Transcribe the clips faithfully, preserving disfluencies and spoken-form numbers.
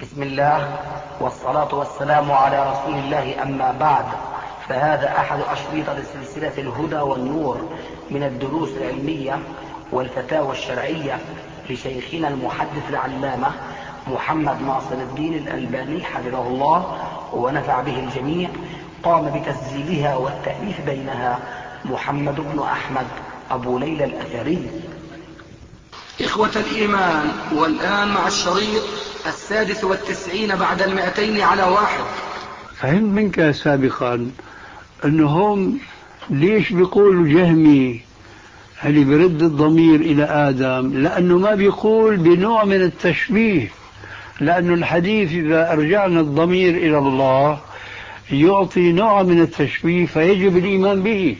بسم الله والصلاة والسلام على رسول الله، أما بعد، فهذا أحد أشريطة سلسلة الهدى والنور من الدروس العلمية والفتاوى الشرعية لشيخنا المحدث العلامة محمد ناصر الدين الألباني حفظه الله ونفع به الجميع. قام بتسجيلها والتأليف بينها محمد بن أحمد أبو ليلى الأثري. إخوة الإيمان، والآن مع الشريط السادس والتسعين بعد المئتين على واحد. فهمت منك سابقا أنهم ليش بيقولوا جهمي اللي برد الضمير إلى آدم؟ لأنه ما بيقول بنوع من التشبيه، لأن الحديث إذا أرجعنا الضمير إلى الله يعطي نوع من التشبيه فيجب الإيمان به.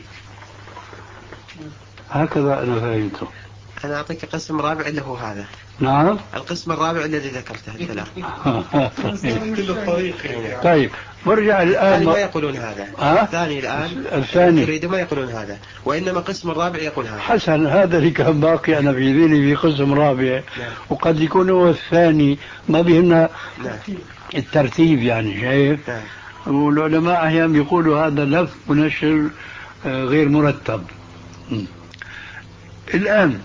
هكذا أنا فهمته. أنا أعطيك قسم رابع اللي هو هذا. نعم، القسم الرابع الذي ذكرته الثلاث. طيب برجع الآن. الثاني ما يقولون هذا. أه؟ الثاني الآن الثاني يريد ما يقولون هذا، وإنما قسم الرابع يقول هذا. حسن، هذا اللي كان باقي أنا في ذهني في قسم رابع. نعم. وقد يكون هو الثاني، ما بيهمنا. نعم. الترتيب يعني شايف. نعم. والعلماء أحيانا يقولوا هذا لف ونشر غير مرتب. م. الآن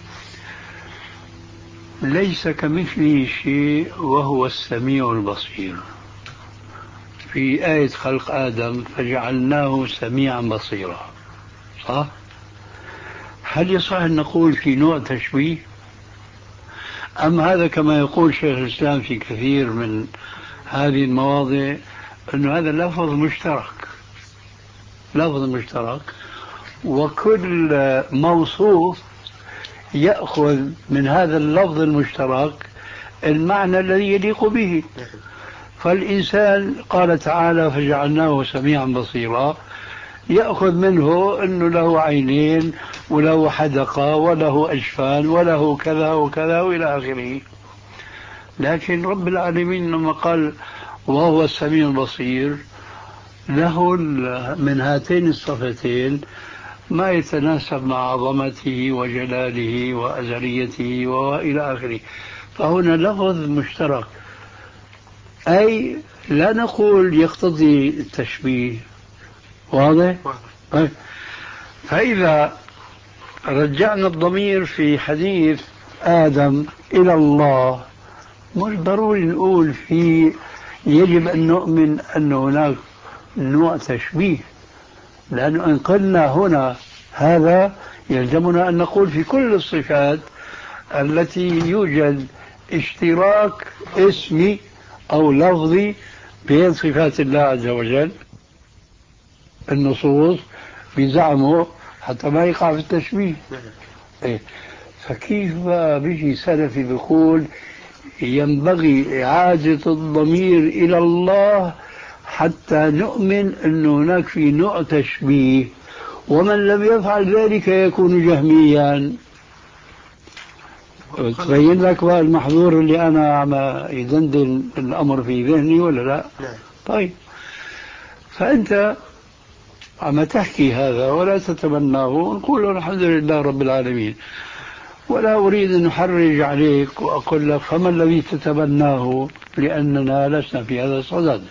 ليس كمثله شيء وهو السميع البصير. في آية خلق آدم فجعلناه سميعا بصيرا، صح؟ هل يصح أن نقول في نوع تشبيه؟ أم هذا كما يقول شيخ الإسلام في كثير من هذه المواضع أن هذا لفظ مشترك، لفظ مشترك، وكل موصوف يأخذ من هذا اللفظ المشترك المعنى الذي يليق به. فالإنسان قال تعالى فجعلناه سميعا بصيرا، يأخذ منه أنه له عينين وله حدقة وله أجفان وله كذا وكذا وإلى آخره. لكن رب العالمين لما قال وهو السميع البصير له من هاتين الصفتين ما يتناسب مع عظمته وجلاله وأزليته وإلى آخره. فهنا لفظ مشترك، أي لا نقول يقتضي التشبيه. واضح؟ فإذا رجعنا الضمير في حديث آدم إلى الله، مش ضروري نقول في يجب أن نؤمن أن هناك نوع تشبيه، لأنه إن قلنا هنا هذا يلزمنا أن نقول في كل الصفات التي يوجد اشتراك اسمي أو لفظي بين صفات الله عز وجل. النصوص بزعمه حتى ما يقع في التشبيه. إيه. فكيف بيجي سلفي بيقول ينبغي إعادة الضمير إلى الله حتى نؤمن أن هناك في نوع تشبيه، ومن لم يفعل ذلك يكون جهميا؟ تبين لك بقى المحظور اللي أنا عم يدندن الأمر في ذهني ولا لا؟ نعم. طيب، فأنت عم تحكي هذا ولا تتمناه، ونقول الحمد لله رب العالمين، ولا أريد أن أحرج عليك وأقول لك فما الذي تتمناه، لأننا لسنا في هذا الصدد.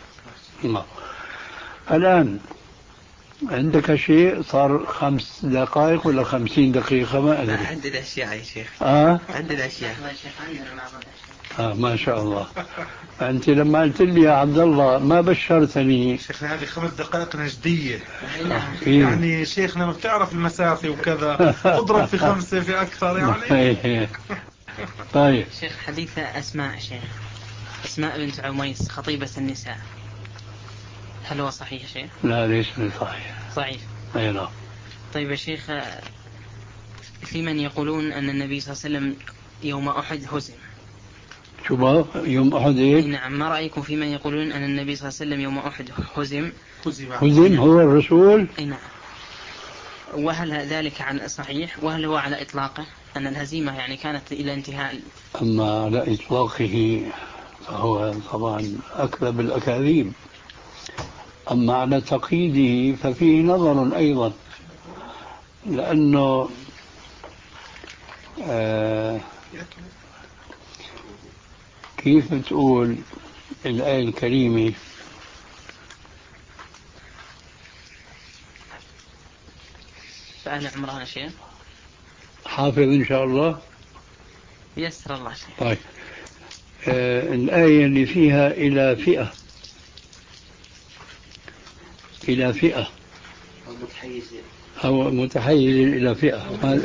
الآن عندك شيء صار خمس دقائق ولا خمسين دقيقة ما أدري. عندنا أشياء يا شيخ. آه؟ عندنا أشياء. آه ما شاء الله. أنت لما قلت لي يا عبد الله ما بشرتني. شيخنا هذه خمس دقائق نجدية. آه. يعني شيخنا ما بتعرف المسافة وكذا، اضرب في خمسة في أكثر يعني. طيب. شيخ حديث أسماء، شيخ أسماء بنت عميس خطيبة النساء، هل هو صحيح شيخ؟ لا ليس صحيح. ضعيف. أي نعم. طيب يا شيخ، في من يقولون أن النبي صلى الله عليه وسلم يوم أحد هزم. شو بقى يوم أحد إيه؟ نعم، ما رأيكم في من يقولون أن النبي صلى الله عليه وسلم يوم أحد هزم؟ هزم هو الرسول؟ أي نعم. وهل ذلك عن صحيح، وهل هو على إطلاقه أن الهزيمة يعني كانت إلى انتهاء؟ أما على إطلاقه فهو طبعا أكذب الأكاذيب، أما على تقييده ففيه نظر أيضا، لأنه آه كيف تقول الآية الكريمة فآل عمران شيخ حافظ إن شاء الله. يسر الله شيخ. طيب آه الآية اللي فيها إلى فئة إلى فئة أو متحيز إلى فئة.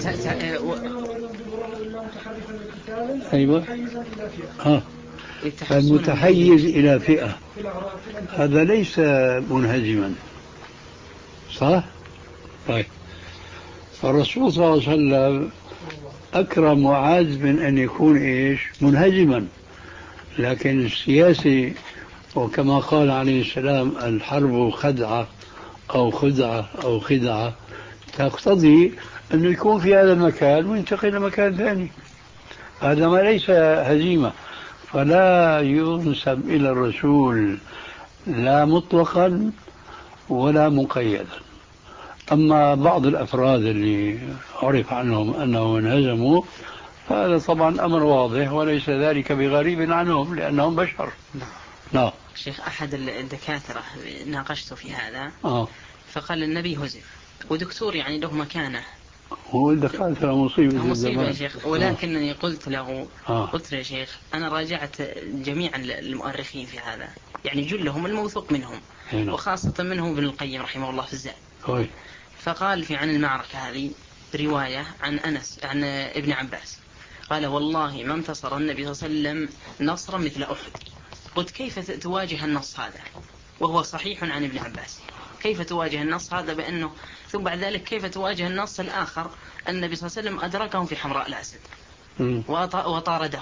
أيوة ها المتحيز إلى فئة هذا ليس منهزما صح؟ طيب فالرسول صلى الله عليه وسلم أكرم معاذ من أن يكون إيش منهزما، لكن السياسي وكما قال عليه السلام الحرب خدعة أو خدعة أو خدعة تقتضي أنه يكون في هذا المكان وينتقل إلى مكان ثاني، هذا ما ليس هزيمة. فلا ينسب إلى الرسول لا مطلقا ولا مقيدا. أما بعض الأفراد اللي عرف عنهم أنهم انهزموا هذا طبعا أمر واضح وليس ذلك بغريب عنهم لأنهم بشر. نعم شيخ أحد الدكاترة ناقشته في هذا آه. فقال النبي هزم ودكتور يعني له مكانه. هو الدكاترة مصيبة مصيبة يا شيخ، ولكنني قلت له آه. قلت له يا شيخ أنا راجعت جميع المؤرخين في هذا يعني جلهم الموثوق منهم هنا. وخاصة منهم ابن القيم رحمه الله في الزاد. طيب. فقال في عن المعركة هذه رواية عن أنس عن ابن عباس قال والله ما انتصر النبي صلى الله عليه وسلم نصرا مثل أحد. قلت كيف تواجه النص هذا وهو صحيح عن ابن عباس؟ كيف تواجه النص هذا بأنه ثم بعد ذلك كيف تواجه النص الآخر النبي صلى الله عليه وسلم أدركهم في حمراء الأسد وطاردهم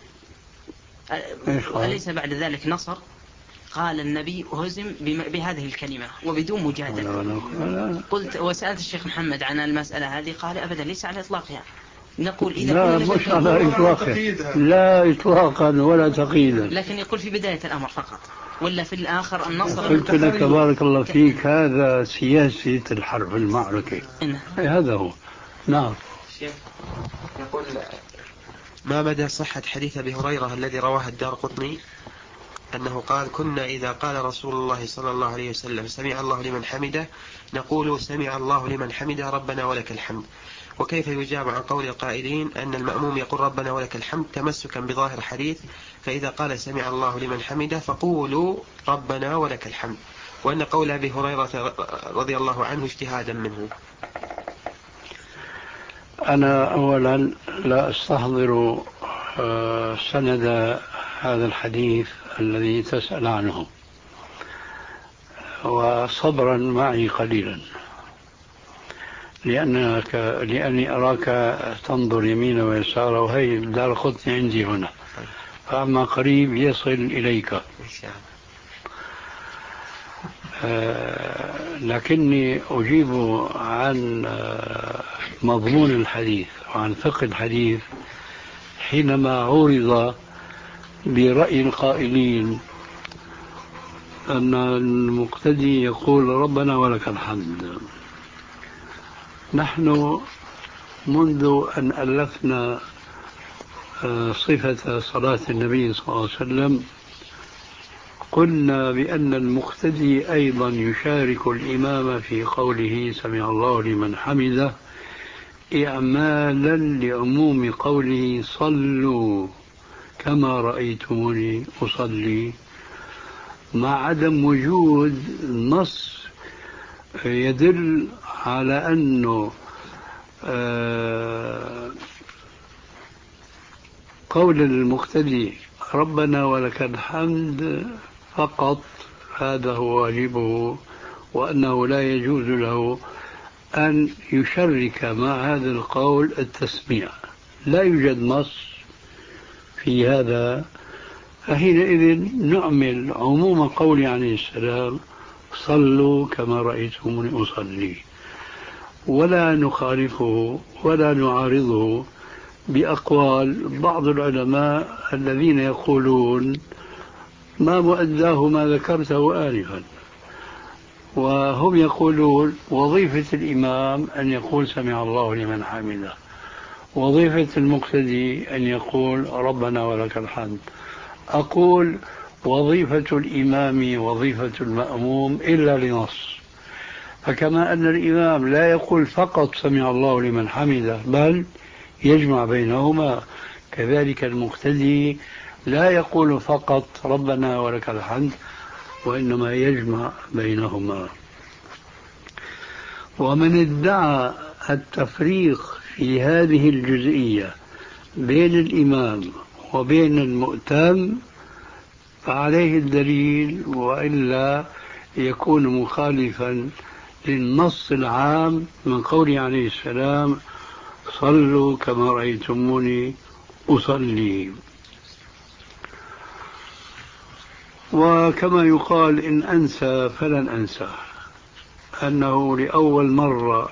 أليس بعد ذلك نصر؟ قال النبي هزم بهذه الكلمة وبدون مجادلة. قلت وسألت الشيخ محمد عن المسألة هذه قال أبدا ليس على إطلاقها. نقول إذا لا مش على إطلاقا لا إطلاقا ولا تقييدا، لكن يقول في بداية الأمر فقط ولا في الآخر النصر. قلت لك بارك الله فيك هذا سياسة الحرب المعركة. هذا هو. نعم. يقول ما مدى صحة حديث أبي هريرة الذي رواه الدارقطني أنه قال كنا إذا قال رسول الله صلى الله عليه وسلم سمع الله لمن حمده نقول سمع الله لمن حمده ربنا ولك الحمد، وكيف يجاب عن قول القائلين أن المأموم يقول ربنا ولك الحمد تمسكا بظاهر الحديث فإذا قال سمع الله لمن حمده فقولوا ربنا ولك الحمد، وأن قول أبي هريرة رضي الله عنه اجتهادا منه؟ أنا أولا لا أستحضر سند هذا الحديث الذي تسأل عنه وصبرا معي قليلا لأنك لأني أراك تنظر يمين ويسار وهي الدارقطني عندي هنا فأما قريب يصل إليك. آه لكني أجيب عن آه مضمون الحديث وعن فقه الحديث حينما عورض برأي القائلين أن المقتدي يقول ربنا ولك الحمد. نحن منذ أن ألفنا صفة صلاة النبي صلى الله عليه وسلم قلنا بأن المقتدي أيضا يشارك الإمام في قوله سمع الله لمن حمده إعمالا لعموم قوله صلوا كما رأيتموني أصلي، مع عدم وجود نص يدل على أنه قول المقتدي ربنا ولك الحمد فقط هذا هو واجبه، وأنه لا يجوز له أن يشرك مع هذا القول التسميع. لا يوجد نص في هذا، فحينئذ نعمل عموم قول عليه السلام صلوا كما رأيتموني أصلي، ولا نخالفه ولا نعارضه بأقوال بعض العلماء الذين يقولون ما مؤداه ما ذكرته آنفا، وهم يقولون وظيفة الإمام أن يقول سمع الله لمن حمده، وظيفة المقتدي أن يقول ربنا ولك الحمد. أقول وظيفة الإمام وظيفة المأموم إلا لنص. فكما أن الإمام لا يقول فقط سمع الله لمن حمده بل يجمع بينهما، كذلك المقتدي لا يقول فقط ربنا ولك الحمد وإنما يجمع بينهما. ومن ادعى التفريق في هذه الجزئية بين الإمام وبين المؤتم فعليه الدليل، وإلا يكون مخالفا للنص العام من قوله عليه السلام صلوا كما رأيتموني أصلي. وكما يقال إن أنسى فلن أنسى أنه لأول مرة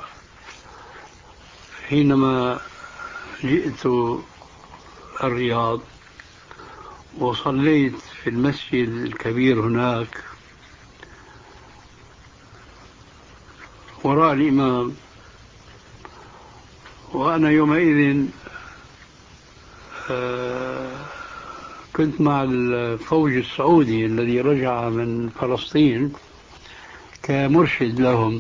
حينما جئت الرياض وصليت في المسجد الكبير هناك وراء الإمام، وأنا يومئذ كنت مع الفوج السعودي الذي رجع من فلسطين كمرشد لهم،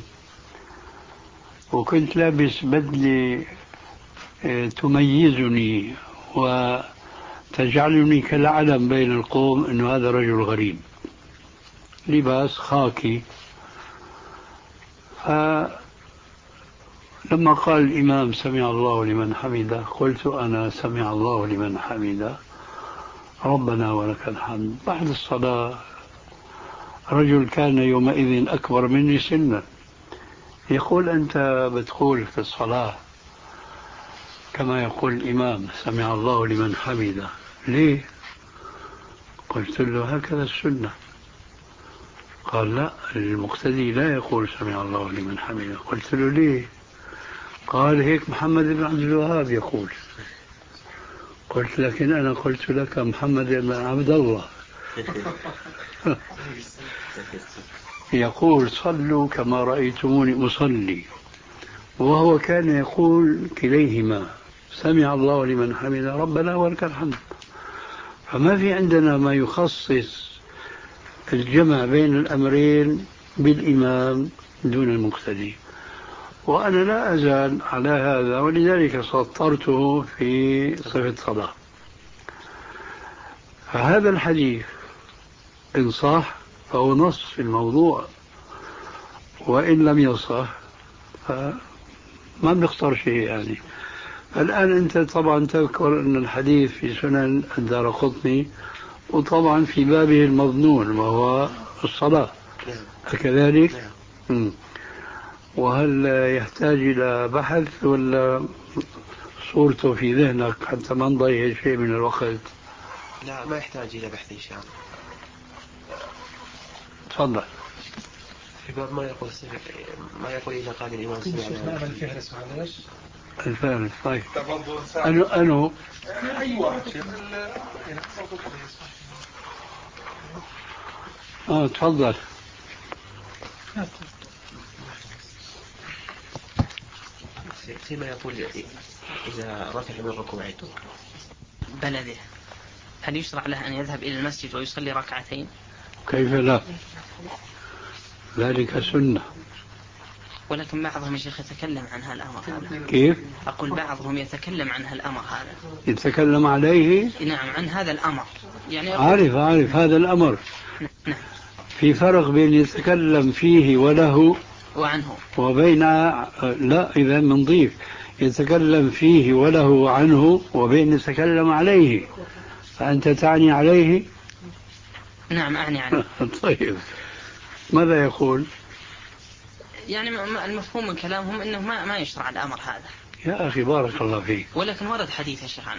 وكنت لابس بدلة تميزني وتجعلني كالعلم بين القوم أنه هذا رجل غريب، لباس خاكي. فلما قال الإمام سمع الله لمن حمده قلت أنا سمع الله لمن حمده ربنا ولك الحمد. بعد الصلاة رجل كان يومئذ أكبر مني سنا يقول أنت بتقول في الصلاة كما يقول الإمام سمع الله لمن حمده ليه؟ قلت له هكذا السنة. قال لا، المقتدي لا يقول سمع الله لمن حمده. قلت له ليه؟ قال هيك محمد بن عبد الوهاب يقول. قلت لكن أنا قلت لك محمد بن عبد الله يقول صلوا كما رأيتموني أصلي، وهو كان يقول كليهما سمع الله لمن حمده ربنا ولك الحمد. فما في عندنا ما يخصص الجمع بين الأمرين بالإمام دون المقتدي، وأنا لا أزال على هذا، ولذلك سطرته في صفة صلاة. فهذا الحديث إن صح فهو نص في الموضوع، وإن لم يصح فما بنختار شيء يعني. الآن أنت طبعا تذكر أن الحديث في سنن الدارقطني وطبعا في بابه المظنون وهو الصلاة، أكذلك؟ نعم. وهل يحتاج إلى بحث ولا صورته في ذهنك حتى ما نضيع شيء من الوقت؟ لا، ما يحتاج إلى بحث إن شاء الله. تفضل. في باب ما يقول ما يقول إذا قال الإمام سمع الله. الفهرس معلش. الفهرس طيب. أنو أنو أي واحد شيخ. آه تفضل. فيما يقول إذا رفع من ركوعته بلده هل يشرع له أن يذهب إلى المسجد ويصلي ركعتين؟ كيف لا؟ ذلك سنة. ولكن بعضهم يا شيخ يتكلم عن هالأمر هذا. كيف؟ أقول بعضهم يتكلم عن هالأمر هذا. يتكلم عليه؟ نعم، عن هذا الأمر يعني. عارف عارف هذا الأمر. نعم. في فرق بين يتكلم فيه وله وعنه وبين لا إذا نضيف يتكلم فيه وله وعنه وبين يتكلم عليه. فأنت تعني عليه؟ نعم أعني عليه. طيب ماذا يقول؟ يعني المفهوم من كلامهم أنه ما ما يشرع الأمر هذا. يا أخي بارك الله فيك. ولكن ورد حديث يا شيخ عنه.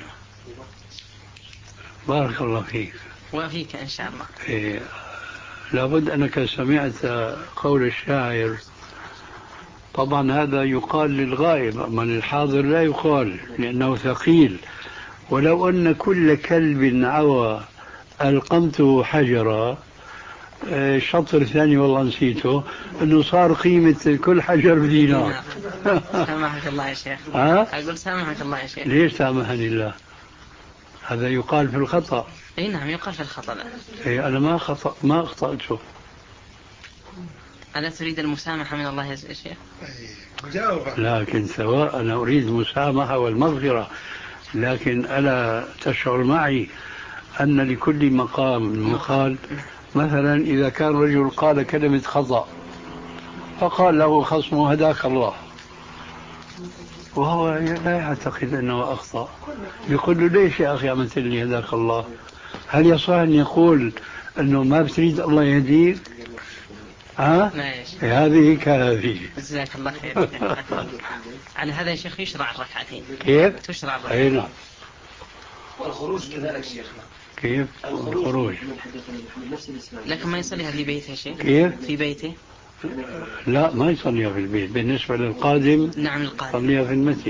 بارك الله فيك. وفيك إن شاء الله. إيه لابد أنك سمعت قول الشاعر. طبعا هذا يقال للغائب، أما للحاضر لا يقال لأنه ثقيل. ولو أن كل كلب عوى ألقمته حجرا، شطر ثاني والله نسيته، أنه صار قيمة كل حجر بدينار. سامحك الله يا شيخ. ها؟ أقول سامحك الله يا شيخ. ليش سامحني الله؟ هذا يقال في الخطأ. اي نعم يقال في الخطأ. إيه أنا ما خطأ ما أخطأته. ألا تريد المسامحة من الله يا شيخ؟ لكن سواء أنا أريد المسامحة والمغفرة، لكن ألا تشعر معي أن لكل مقام مقال؟ مثلا إذا كان رجل قال كلمة خطأ فقال له خصمه هداك الله، وهو لا يعتقد أنه أخطأ، يقول له ليش يا أخي عملت لي هداك الله؟ هل يصح أن يقول أنه ما بتريد الله يهديك؟ ها؟ هذه كهذه. جزاك الله خير. على هذا يا شيخ يشرع الركعتين. كيف؟ تشرع الركعتين. أي نعم. والخروج كذلك شيخنا. كيف؟ الخروج. لكن ما يصليها في بيته يا شيخ؟ كيف؟ في بيته؟ لا ما يصليها في البيت، بالنسبة للقادم نعم القادم يصليها في المسجد.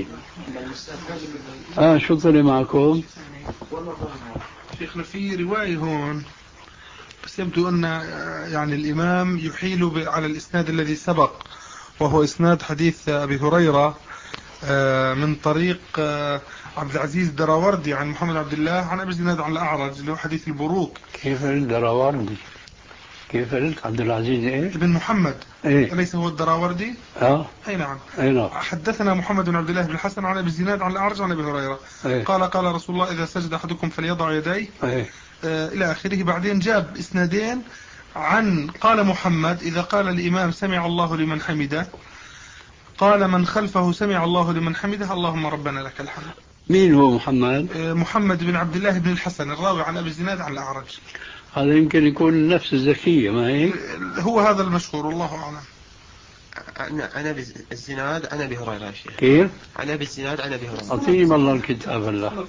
آه شو طلع معكم؟ شيخنا في رواية هون بس يبدو أن يعني الإمام يحيل على الإسناد الذي سبق، وهو إسناد حديث أبي هريرة من طريق عبد العزيز الدراوردي عن محمد عبد الله عن أبي زناد عن الأعرج اللي هو حديث البروك. كيف الدراوردي؟ كيف قلت عبد العزيز ايه؟ ابن محمد. إيه؟ أليس هو الدراوردي؟ اه اي نعم. اي نعم. حدثنا محمد بن عبد الله بن الحسن عن ابي الزناد عن الاعرج عن ابي هريره إيه؟ قال قال رسول الله اذا سجد احدكم فليضع يديه إيه؟ آه الى اخره. بعدين جاب اسنادين عن قال محمد اذا قال الامام سمع الله لمن حمده قال من خلفه سمع الله لمن حمده اللهم ربنا لك الحمد. مين هو محمد؟ آه محمد بن عبد الله بن الحسن الراوي عن ابي الزناد عن الاعرج. هذا يمكن يكون نفس الزكية ما هيك؟ هو هذا المشهور والله اعلم. أنا أبي الزناد أنا أبي هريرة يا شيخ. كيف؟ أنا أبي الزناد أنا أبي هريرة. أعطيني والله الكتاب هلا.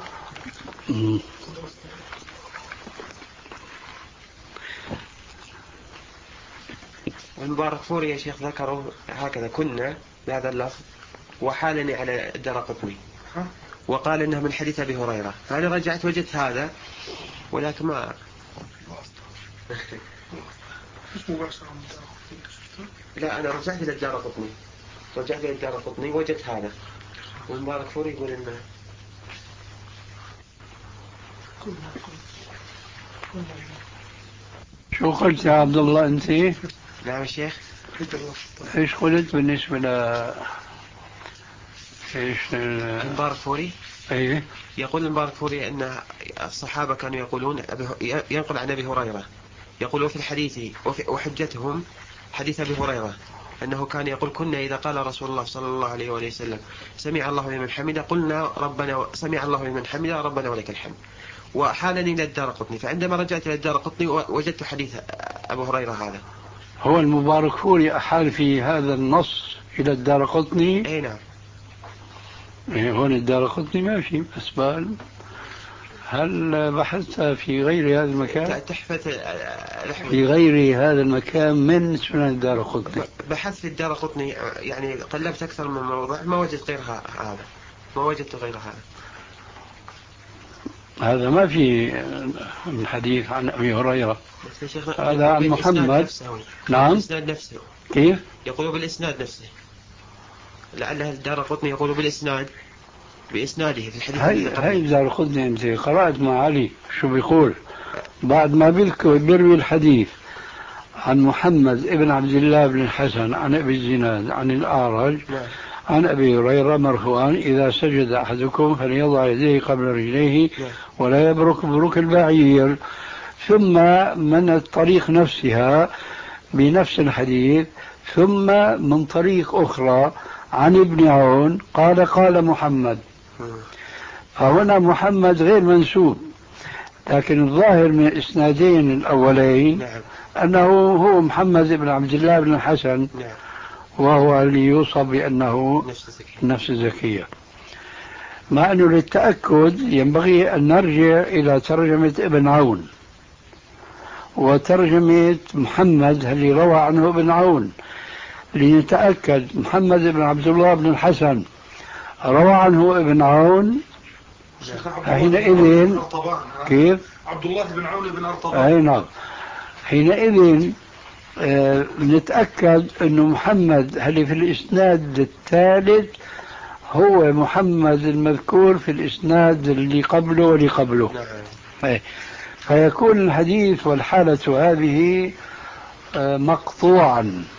والمبارك فوري يا شيخ ذكروا هكذا كنا بهذا اللفظ وحالني على الدرقطني وقال إنه من حديث أبي هريرة، فأنا رجعت وجدت هذا ولكن ما لا أنا رجعت إلى الدرقطني رجعت إلى الدرقطني وجدت هذا والمبارك فوري يقول إنه شو قلت يا عبد الله أنت؟ نعم يا شيخ. إيش قلت بالنسبة ل إيش المبارك فوري؟ إيه؟ يقول المبارك فوري أن الصحابة كانوا يقولون ينقل عن أبي هريرة يقولوا في الحديث وحجتهم حديث أبي هريرة أنه كان يقول كنا إذا قال رسول الله صلى الله عليه وآله وسلم سمع الله لمن حمده قلنا ربنا سمع الله لمن حمده ربنا ولك الحمد. وحالني إلى الدارقطني فعندما رجعت إلى الدارقطني وجدت حديث أبو هريرة هذا. هو المبارك فوري أحال في هذا النص إلى الدارقطني؟ أي نعم. إيه هون الدارقطني ما في أسبال. هل بحثت في غير هذا المكان؟ تحفة في غير هذا المكان من سنن الدارقطني؟ بحثت في الدارقطني يعني قلبت أكثر من موضوع ما وجدت غير هذا ما وجدت غير هذا. هذا ما في حديث عن أبي هريرة. هذا عن محمد. نعم. بالإسناد نفسه. كيف؟ يقولوا بالإسناد نفسه. لعلها الدارقطني يقولوا بالإسناد بإسناده في الحديث. هاي هاي الدارقطني أنت قرأت مع علي شو بيقول بعد ما بيروي الحديث عن محمد ابن عبد الله بن الحسن عن أبي الزناد عن الأعرج عن أبي هريرة مرفوعا إذا سجد أحدكم فليضع يديه قبل رجليه ولا يبرك بروك البعير. ثم من الطريق نفسها بنفس الحديث ثم من طريق أخرى عن ابن عون قال قال محمد. فهنا محمد غير منسوب، لكن الظاهر من الإسنادين الأولين أنه هو محمد بن عبد الله بن الحسن وهو اللي يوصف بأنه نفس الزكية. مع أنه للتأكد ينبغي أن نرجع إلى ترجمة ابن عون وترجمة محمد اللي روى عنه ابن عون لنتأكد محمد بن عبد الله بن الحسن روى عنه ابن عون حينئذ كيف؟ عبد الله بن عون بن أرطبان. أي نعم. حينئذ آه نتأكد أنه محمد اللي في الإسناد الثالث هو محمد المذكور في الإسناد اللي قبله واللي قبله. أي. فيكون الحديث والحالة هذه مقطوعا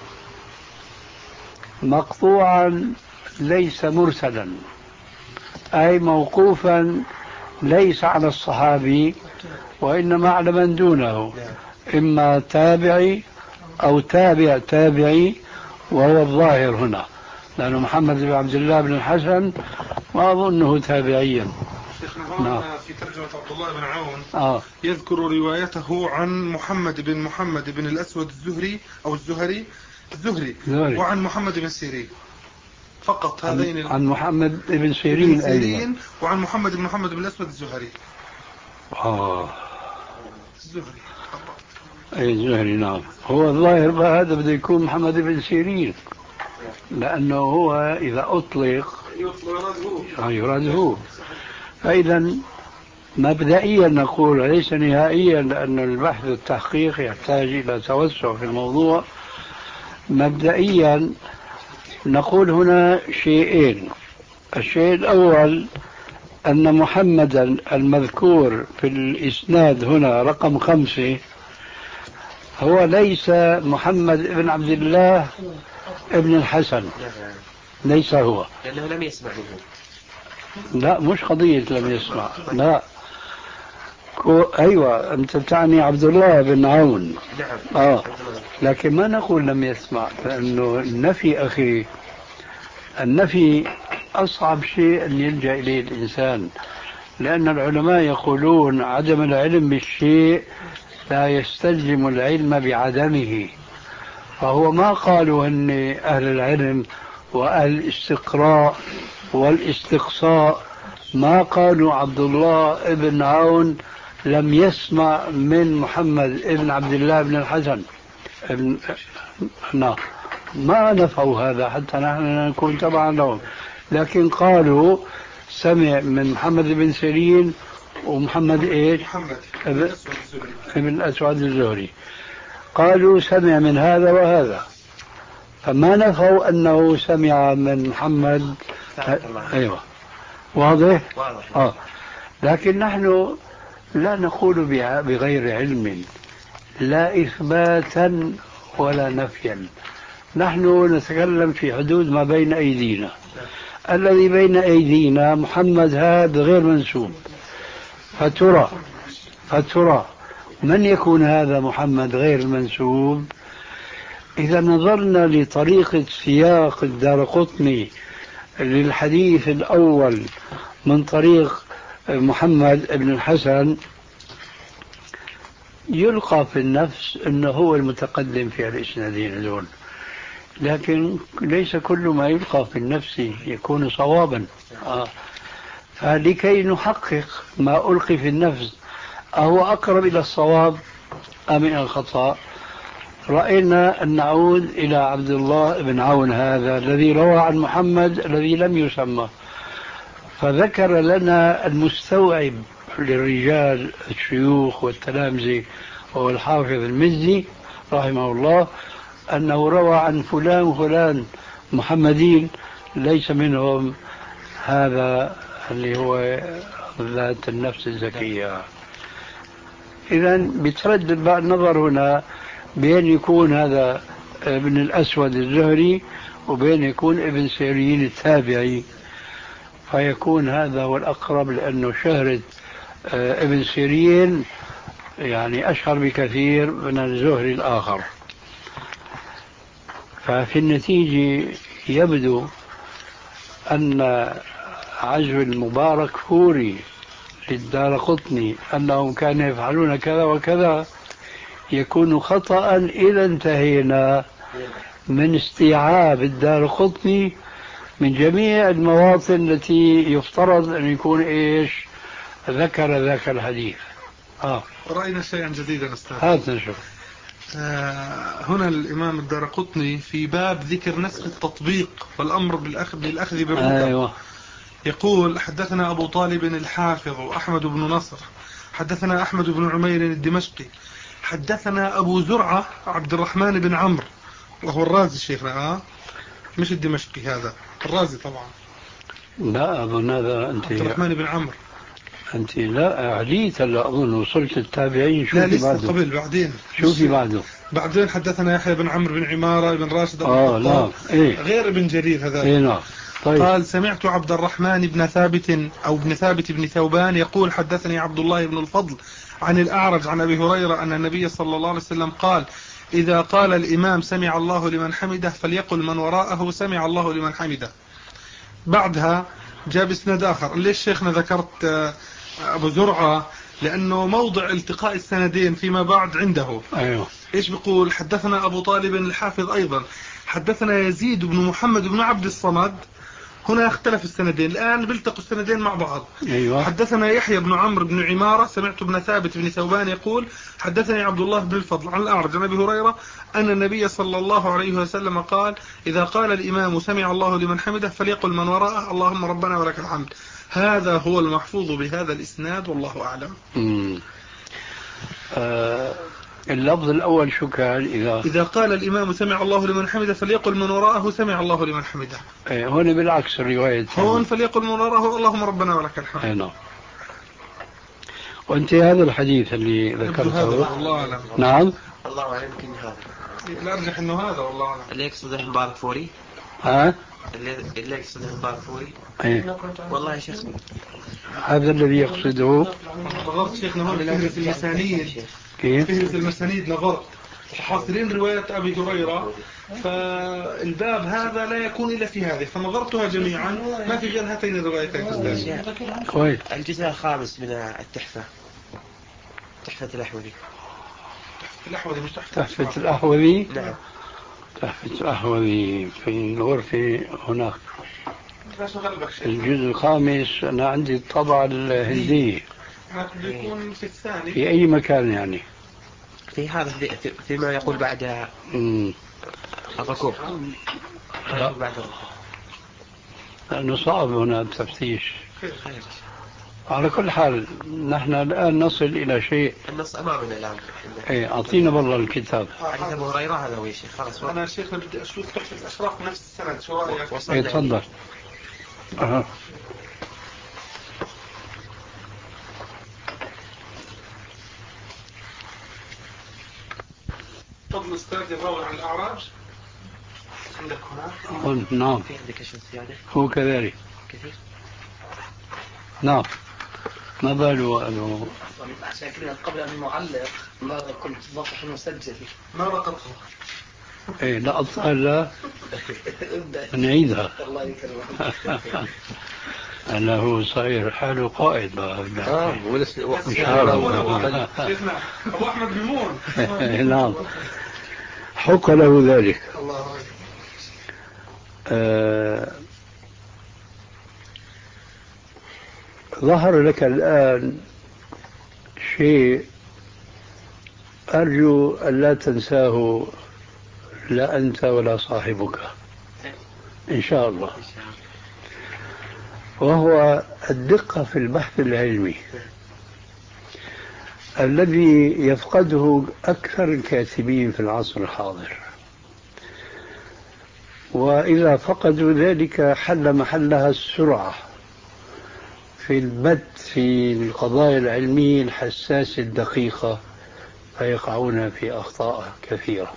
مقطوعا ليس مرسلا، أي موقوفا ليس على الصحابي وإنما على من دونه، إما تابعي أو تابع تابعي، وهو الظاهر هنا، لأن محمد بن عبد الله بن الحسن ما أظنه تابعيا. شيخنا هون نعم. في ترجمة عبد الله بن عون آه. يذكر روايته عن محمد بن محمد بن الأسود الزهري أو الزهري الزهري زهري. وعن محمد بن سيرين فقط، هذين عن, عن محمد بن سيرين, بن سيرين أيضا. وعن محمد بن محمد بن الأسود الزهري. آه. الزهري أي الزهري، نعم. هو الظاهر هذا بده يكون محمد بن سيرين، لأنه هو إذا أطلق يراد هو. فإذا مبدئيا نقول ليس نهائيا، لأن البحث والتحقيق يحتاج إلى توسع في الموضوع. مبدئيا نقول هنا شيئين. الشيء الأول أن محمدا المذكور في الإسناد هنا رقم خمسة هو ليس محمد بن عبد الله ابن الحسن، ليس هو، لأنه لم يسمع منه. لا مش قضية لم يسمع، لا. أيوة أنت تعني عبد الله بن عون. نعم. آه. لكن ما نقول لم يسمع، لأنه النفي أخي، النفي أصعب شيء أن يلجأ إليه الإنسان، لأن العلماء يقولون عدم العلم بالشيء لا يستلزم العلم بعدمه. فهو ما قالوا أن أهل العلم وأهل الاستقراء والاستقصاء ما قالوا عبد الله بن عون لم يسمع من محمد بن عبد الله بن الحسن ابن... لا، ما نفوا هذا حتى نحن نكون تبعا لهم، لكن قالوا سمع من محمد بن سيرين ومحمد ايش؟ محمد ابن الأسود الزهري. قالوا سمع من هذا وهذا، فما نفوا أنه سمع من محمد. أيوة، واضح؟ واضح. آه. لكن نحن لا نقول بغير علم، لا إثباتا ولا نفيا، نحن نتكلم في حدود ما بين أيدينا. الذي بين أيدينا محمد هذا غير منسوب، فترى فترى من يكون هذا محمد غير منسوب؟ إذا نظرنا لطريقة سياق الدارقطني للحديث الأول من طريق محمد بن الحسن يلقى في النفس أنه هو المتقدم في الإسنادين دول، لكن ليس كل ما يلقى في النفس يكون صوابا. آه. فلكي نحقق ما ألقي في النفس أهو أقرب إلى الصواب أم إلى الخطأ، رأينا أن نعود إلى عبد الله بن عون هذا الذي روى عن محمد الذي لم يسمى، فذكر لنا المستوعب للرجال الشيوخ والتلامذة وهو الحافظ المزي رحمه الله أنه روى عن فلان وفلان محمدين ليس منهم هذا اللي هو ذات النفس الزكية. إذن بتردد بعد النظر هنا بين يكون هذا ابن الأسود الزهري وبين يكون ابن سيرين التابعي، فيكون هذا هو الأقرب، لأنه شهرة ابن سيرين يعني أشهر بكثير من الزهري الآخر. ففي النتيجة يبدو أن عزو المبارك فوري للدارقطني أنهم كانوا يفعلون كذا وكذا يكون خطأ إذا انتهينا من استيعاب الدارقطني من جميع المواطن التي يفترض أن يكون إيش ذكر ذاك الحديث. آه. رأينا شيئا جديدا أستاذ. هات نشوف. آه هنا الإمام الدارقطني في باب ذكر نسخ التطبيق والأمر بالأخذ بالأخذ بالركب. أيوة. يقول حدثنا أبو طالب الحافظ وأحمد بن نصر حدثنا أحمد بن عمير الدمشقي حدثنا أبو زرعة عبد الرحمن بن عمرو وهو الرازي شيخنا. آه مش الدمشقي، هذا الرازي طبعا. لا أظن هذا أنت. عبد الرحمن بن عمرو. أنت لا عليت هلا أظن وصلت التابعين. شو لا في لسه بعده؟ قبل بعدين. شو في بعده؟ بعدين حدثنا يحيى بن عمرو بن عمارة بن راشد بن آه لا إيه غير ابن جرير هذا. إيه نعم. طيب. قال سمعت عبد الرحمن بن ثابت أو بن ثابت بن ثوبان يقول حدثني عبد الله بن الفضل عن الأعرج عن أبي هريرة أن النبي صلى الله عليه وسلم قال إذا قال الإمام سمع الله لمن حمده فليقل من وراءه سمع الله لمن حمده. بعدها جاب اسناد آخر. ليش شيخنا ذكرت أبو زرعة؟ لأنه موضع التقاء السندين فيما بعد عنده. أيوه. إيش بيقول؟ حدثنا أبو طالب الحافظ أيضا حدثنا يزيد بن محمد بن عبد الصمد. هنا اختلف السندين، الآن بيلتقوا السندين مع بعض. أيوة. حدثنا يحيى بن عمرو بن عمارة سمعت ابن ثابت بن ثوبان يقول حدثني عبد الله بن الفضل عن الأعرج عن أبي هريرة أن النبي صلى الله عليه وسلم قال إذا قال الإمام سمع الله لمن حمده فليقل من وراءه اللهم ربنا ولك الحمد. هذا هو المحفوظ بهذا الإسناد والله أعلم. آه اللفظ الأول شو كان؟ إذا إذا قال الإمام سمع الله لمن حمده فليقل من وراءه سمع الله لمن حمده. إيه هون بالعكس الرواية. هون فليقل من وراءه اللهم ربنا ولك الحمد. إيه نعم. وأنت هذا الحديث اللي ذكرته والله أعلم. نعم الله أعلم يمكن هذا. الأرجح إنه هذا والله أعلم. اللي يقصده مبارك فوري. ها؟ اللي اللي يقصده مبارك فوري. إيه. والله يا شيخ. هذا الذي يقصده. نظرت شيخنا هون فهرس المسانيد. كيف؟ فهرس المسانيد نظرت حاصلين رواية أبي هريرة، فالباب هذا لا يكون إلا في هذه، فنظرتها جميعا ما في غير هاتين الروايتين. كويس. الجزء الخامس من التحفة. تحفة الأحوذي. الأحوذي مش تحفة. تحفة الأحوذي. نعم. تحفة الأحوذي في الغرفة هناك. الجزء الخامس أنا عندي الطبعة الهندية. بيكون في الثاني. في أي مكان يعني؟ في هذا في فيما يقول بعد الركوب. لا. بعد الركوب. لأنه صعب هنا التفتيش. على كل حال نحن الآن نصل إلى شيء. النص أمامنا الآن. إيه أعطينا بالله الكتاب. حديث أبو هريرة هذا هو يا شيخ. خلاص. أنا شيخنا بدي أشوف تحفة الأشراف نفس السند شو رأيك؟ إيه تفضل. أه. فضل استاذ الراوي عن الأعراج عندك هنا؟ نعم. في عندك شيء زيادة؟ هو كذلك. كثير. نعم. ما باله أنه عشان كده قبل أن نعلق ما كنت ضبط المسجل ما لقطه. إيه لا أطفال لا نعيدها. الله يكرمك. أنا هو صاير حاله قائد بقى. آه مش شيخنا أبو أحمد بيمون. نعم. حق له ذلك. الله آه ظهر لك الآن شيء أرجو أن لا تنساه لا أنت ولا صاحبك إن شاء الله، وهو الدقة في البحث العلمي الذي يفقده أكثر الكاتبين في العصر الحاضر، وإذا فقدوا ذلك حل محلها السرعة في البت في القضايا العلمية الحساسة الدقيقة، فيقعون في أخطاء كثيرة.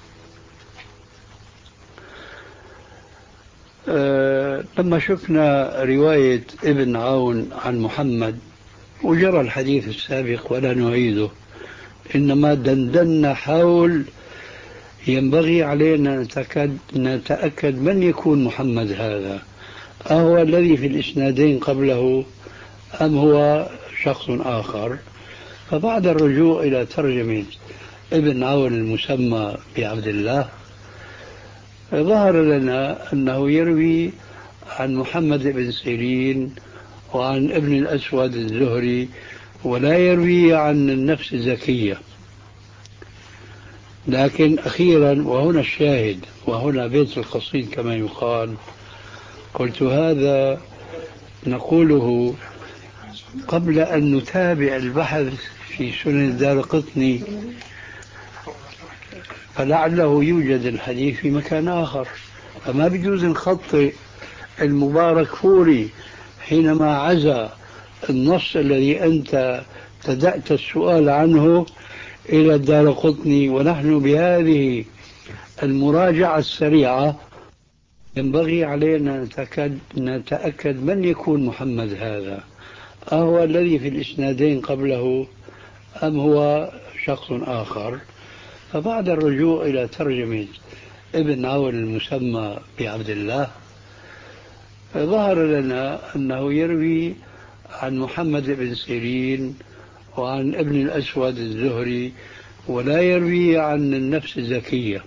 أه لما شفنا رواية ابن عون عن محمد وجرى الحديث السابق ولا نعيده، إنما دندنا حول ينبغي علينا نتأكد, نتأكد من يكون محمد هذا، أهو الذي في الإسنادين قبله أم هو شخص آخر. فبعد الرجوع إلى ترجمة ابن عون المسمى بعبد الله ظهر لنا أنه يروي عن محمد بن سيرين وعن ابن الأسود الزهري، ولا يروي عن النفس الزكية. لكن أخيرا وهنا الشاهد وهنا بيت القصيد كما يقال، قلت هذا نقوله قبل أن نتابع البحث في سنن الدارقطني، فلعله يوجد الحديث في مكان آخر. فما بيجوز نخطئ المبارك فوري حينما عزى النص الذي أنت ابتدأت السؤال عنه إلى الدارقطني، ونحن بهذه المراجعة السريعة ينبغي علينا نتأكد, نتأكد من يكون محمد هذا، أهو الذي في الإسنادين قبله أم هو شخص آخر. فبعد الرجوع إلى ترجمة ابن عون المسمى بعبد الله ظهر لنا أنه يروي عن محمد بن سيرين وعن ابن الأسود الزهري، ولا يروي عن النفس الزكية.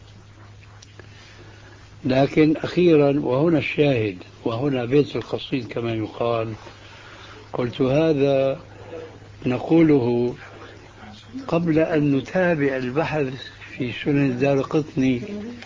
لكن أخيرا، وهنا الشاهد وهنا بيت القصيد كما يقال، قلت هذا نقوله قبل أن نتابع البحث في سنن الدارقطني،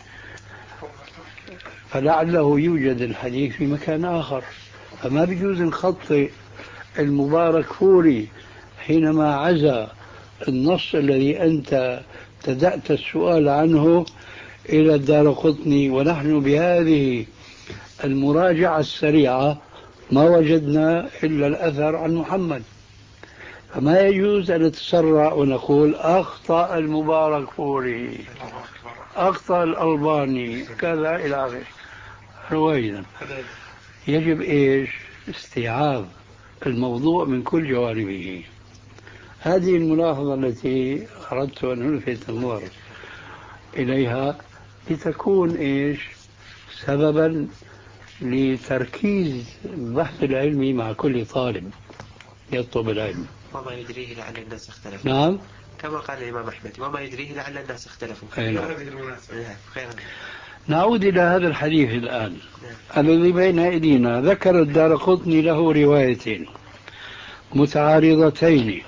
فلعله يوجد الحديث في مكان آخر. فما بيجوز نخطئ المبارك فوري حينما عزى النص الذي أنت ابتدأت السؤال عنه إلى الدارقطني، ونحن بهذه المراجعة السريعة ما وجدنا إلا الأثر عن محمد. فما يجوز أن نتسرع ونقول أخطأ المبارك فوري، أخطأ الألباني، كذا إلى آخره. رويدا يجب إيش؟ استيعاب الموضوع من كل جوانبه. هذه الملاحظة التي أردت أن ألفت النظر إليها لتكون إيش؟ سببا لتركيز البحث العلمي مع كل طالب يطلب العلم. وما يدريه لعل الناس اختلفوا. نعم، كما قال الإمام أحمد وما يدريه لعل الناس اختلفوا. نعم. خيرا. نعود إلى هذا الحديث الآن الذي بين أيدينا. ذكر الدارقطني له روايتين متعارضتين.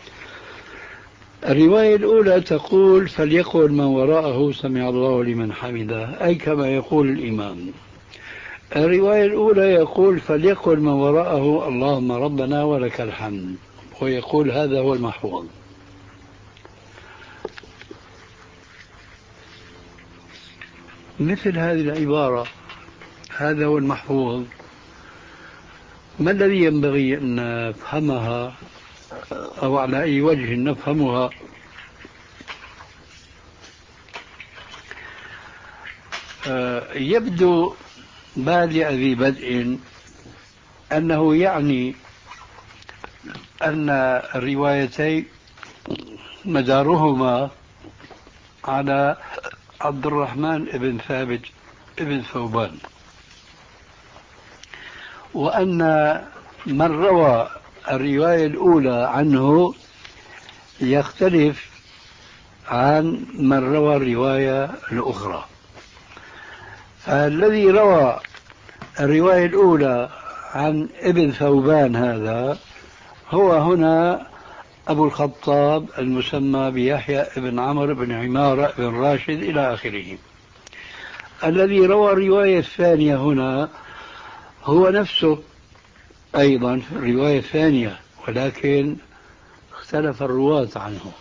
الرواية الأولى تقول فليقل من وراءه سمع الله لمن حمده، أي كما يقول الإمام. الرواية الأولى يقول فليقل من وراءه اللهم ربنا ولك الحمد، ويقول هذا هو المحفوظ. مثل هذه العبارة هذا هو المحفوظ، ما الذي ينبغي أن نفهمها أو على أي وجه نفهمها؟ يبدو بادئ ذي بدء أنه يعني أن الروايتين مدارهما على عبد الرحمن بن ثابت بن ثوبان، وأن من روى الرواية الأولى عنه يختلف عن من روى الرواية الأخرى. فالذي روى الرواية الأولى عن ابن ثوبان هذا هو هنا أبو الخطاب المسمى بيحيى بن عمرو بن عمارة بن راشد إلى آخره. الذي روى الرواية الثانية هنا هو نفسه أيضا في الرواية الثانية، ولكن اختلف الرواة عنه.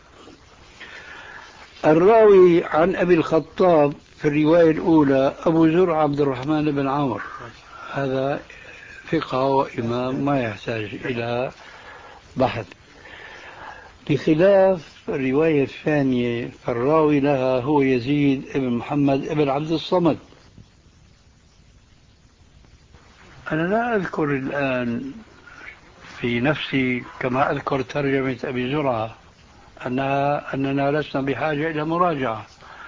الراوي عن أبي الخطاب في الرواية الأولى أبو زرع عبد الرحمن بن عمرو، هذا ثقة وإمام ما يحتاج إلى بحث، بخلاف الرواية الثانية فالراوي لها هو يزيد بن محمد بن عبد الصمد. أنا لا أذكر الآن في نفسي كما أذكر ترجمة أبي زرعة أنها أننا لسنا بحاجة إلى مراجعة.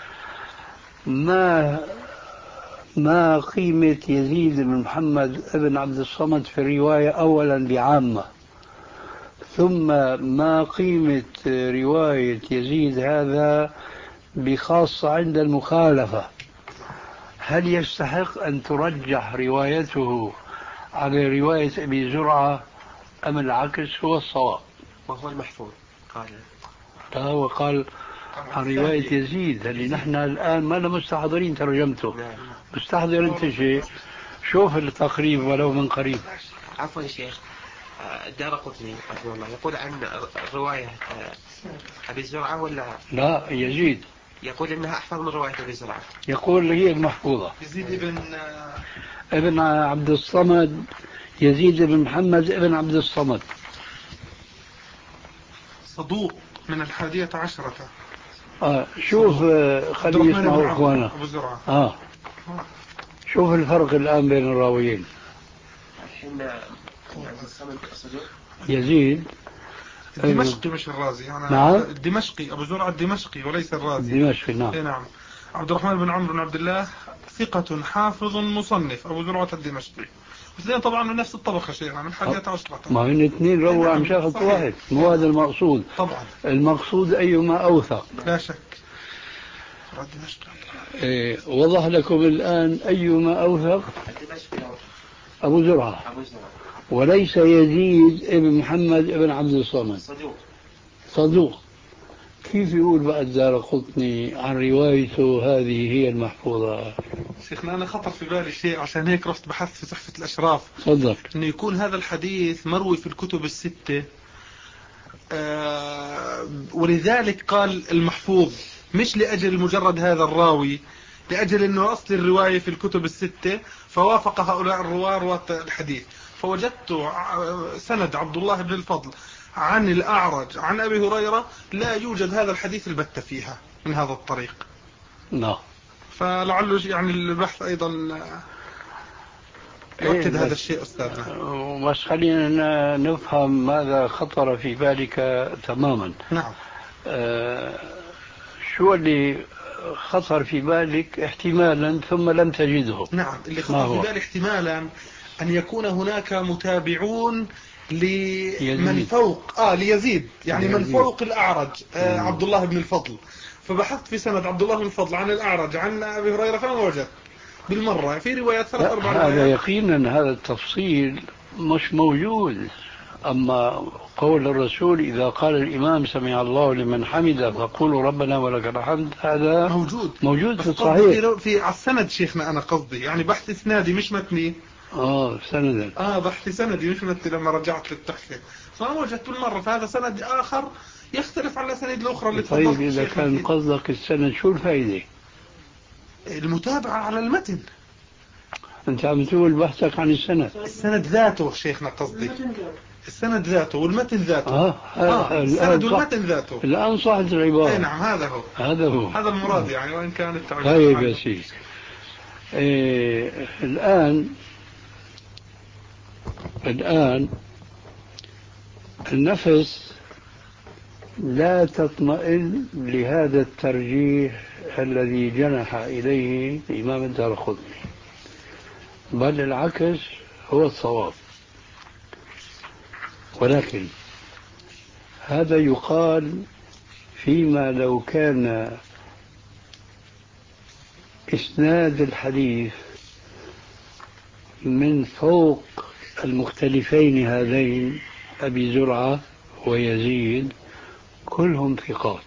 ما ما قيمة يزيد بن محمد بن عبد الصمد في الرواية أولا بعامة، ثم ما قيمة رواية يزيد هذا بخاصة عند المخالفة؟ هل يستحق أن ترجح روايته على رواية أبي زرعة أم العكس هو الصواب؟ وهو المحفوظ قال لا، هو قال عن رواية يزيد اللي نحن الآن ما مستحضرين ترجمته. مستحضر أنت شيء، شوف التقريب ولو من قريب. عفوا شيخ، الدارقطني رحمه الله يقول عن رواية أبي زرعة ولا لا يزيد؟ يقول إنها أحفظ من رواية أبي زرعة. يقول هي المحفوظة. يزيد ابن ابن عبد الصمد يزيد بن محمد بن عبد الصمد صدوق من الحادية عشرة. آه شوف آه خلي يسمعوا إخوانا. أبو زرعة. آه شوف الفرق الآن بين الراويين. يزيد الدمشقي مش الرازي. أنا نعم. الدمشقي أبو زرعة الدمشقي وليس الرازي. الدمشقي نعم. إيه نعم. عبد الرحمن بن عمرو بن عبد الله ثقة حافظ مصنف. أبو زرعة الدمشقي. اثنين طبعا من نفس الطبقة شيء يعني من حاجات عشرة. ما هن اثنين روى عن شخص واحد. مو هذا المقصود. طبعا. المقصود أيما أوثق. لا شك. إيه وضح لكم الآن أيما أوثق. أبو زرعة. وليس يزيد ابن محمد ابن عبد الصمد. صدوق. صدوق. كيف يقول بقى الدارقطني عن روايته هذه هي المحفوظة؟ شيخنا أنا خطر في بالي شيء عشان هيك رحت بحثت في تحفة الأشراف. صدق. إنه يكون هذا الحديث مروي في الكتب الستة. آه ولذلك قال المحفوظ مش لأجل مجرد هذا الراوي، لأجل أنه أصل الرواية في الكتب الستة فوافق هؤلاء الرواة رواة الحديث. فوجدت سند عبد الله بن الفضل عن الأعرج عن أبي هريرة لا يوجد هذا الحديث البتة فيها من هذا الطريق. نعم. فلعله يعني البحث أيضا يؤكد إيه هذا الشيء أستاذنا. بس خلينا نفهم ماذا خطر في بالك تماما. نعم. آه شو اللي خطر في بالك احتمالا ثم لم تجده؟ نعم اللي خطر في بالي احتمالا أن يكون هناك متابعون لمن فوق آه ليزيد يعني يزيد. من فوق الأعرج آه عبد الله بن الفضل. فبحثت في سند عبد الله بن الفضل عن الأعرج عن أبي هريرة فما وجدت بالمرة في روايات ثلاث أربع روايات. هذا يقينا هذا التفصيل مش موجود. أما قول الرسول إذا قال الإمام سمع الله لمن حمده فقولوا ربنا ولك الحمد هذا موجود موجود في الصحيح. في على السند شيخنا أنا قصدي يعني بحث إسنادي مش متني. آه سندا. آه بحث سندي مش متني لما رجعت للتحفة فما وجدت بالمرة. فهذا سند آخر يختلف عن الأسانيد الأخرى اللي تفضلت. طيب إذا كان قصدك السند شو الفائدة؟ المتابعة على المتن. أنت عم تقول بحثك عن السند. السند ذاته شيخنا قصدي. السند ذاته والمتن ذاته. آه, آه السند والمتن ذاته. الآن صحت العبارة. أي نعم هذا هو. هذا هو. هذا المراد يعني وإن كان التعبير. طيب يا سيدي. إيه الآن الآن النفس لا تطمئن لهذا الترجيح الذي جنح إليه الإمام الدارقطني، بل العكس هو الصواب. ولكن هذا يقال فيما لو كان إسناد الحديث من فوق المختلفين هذين أبي زرعة ويزيد كلهم ثقات،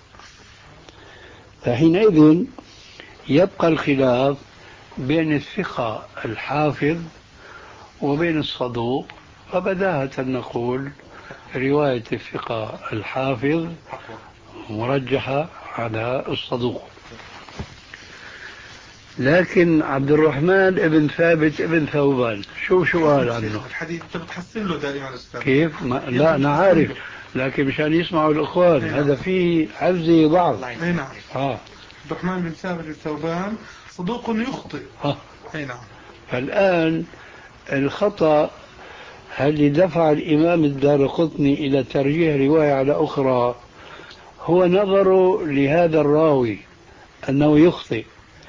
فحينئذ يبقى الخلاف بين الثقة الحافظ وبين الصدوق، فبداهة نقول رواية الثقة الحافظ مرجحة على الصدوق. لكن عبد الرحمن ابن ثابت ابن ثوبان شو شو قال عنه؟ الحديث انت بتحسن له دائما استاذ. كيف؟ ما لا انا عارف، لكن مشان يسمعوا الاخوان هذا في حفظي ضعف. اي نعم. اه عبد الرحمن بن ثابت الثوبان صدوق يخطئ. اه اي نعم. فالان الخطأ هل دفع الامام الدارقطني الى ترجيح رواية على اخرى هو نظره لهذا الراوي انه يخطئ.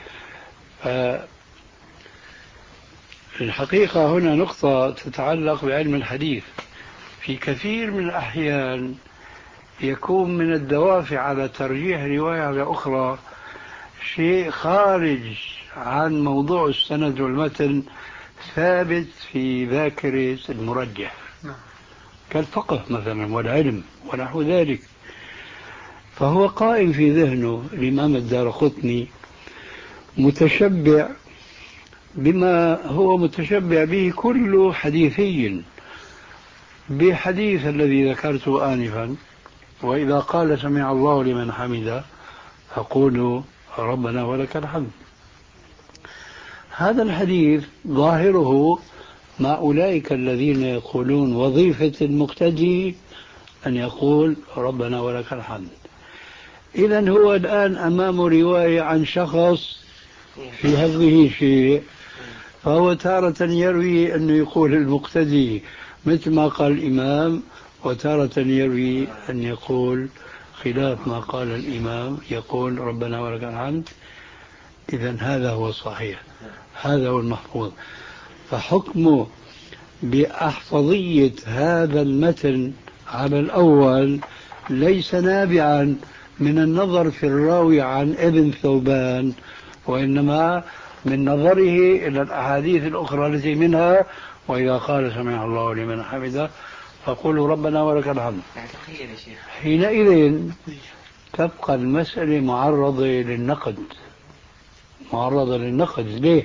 الحقيقة هنا نقطة تتعلق بعلم الحديث. في كثير من الأحيان يكون من الدوافع على ترجيح رواية على أخرى شيء خارج عن موضوع السند والمتن ثابت في ذاكرة المرجح كالفقه مثلا والعلم ونحو ذلك، فهو قائم في ذهنه الإمام الدارقطني متشبع بما هو متشبع به كل حديثي، بحديث الذي ذكرته آنفا وإذا قال سمع الله لمن حمده فقولوا ربنا ولك الحمد. هذا الحديث ظاهره مع أولئك الذين يقولون وظيفة المقتدي أن يقول ربنا ولك الحمد. إذن هو الآن أمام رواية عن شخص في هذه شيء، فهو تارة يروي أنه يقول المقتدي مثل ما قال الإمام، وتارة يروي أن يقول خلاف ما قال الإمام، يقول ربنا ولك الحمد. إذن هذا هو الصحيح، هذا هو المحفوظ. فحكمه بأحفظية هذا المتن على الأول ليس نابعا من النظر في الراوي عن ابن ثوبان، وإنما من نظره إلى الأحاديث الأخرى التي منها وإذا قال سمع الله لمن حمده فقولوا ربنا ولك الحمد. حينئذ تبقى المسألة معرضة للنقد، معرضة للنقد. ليه؟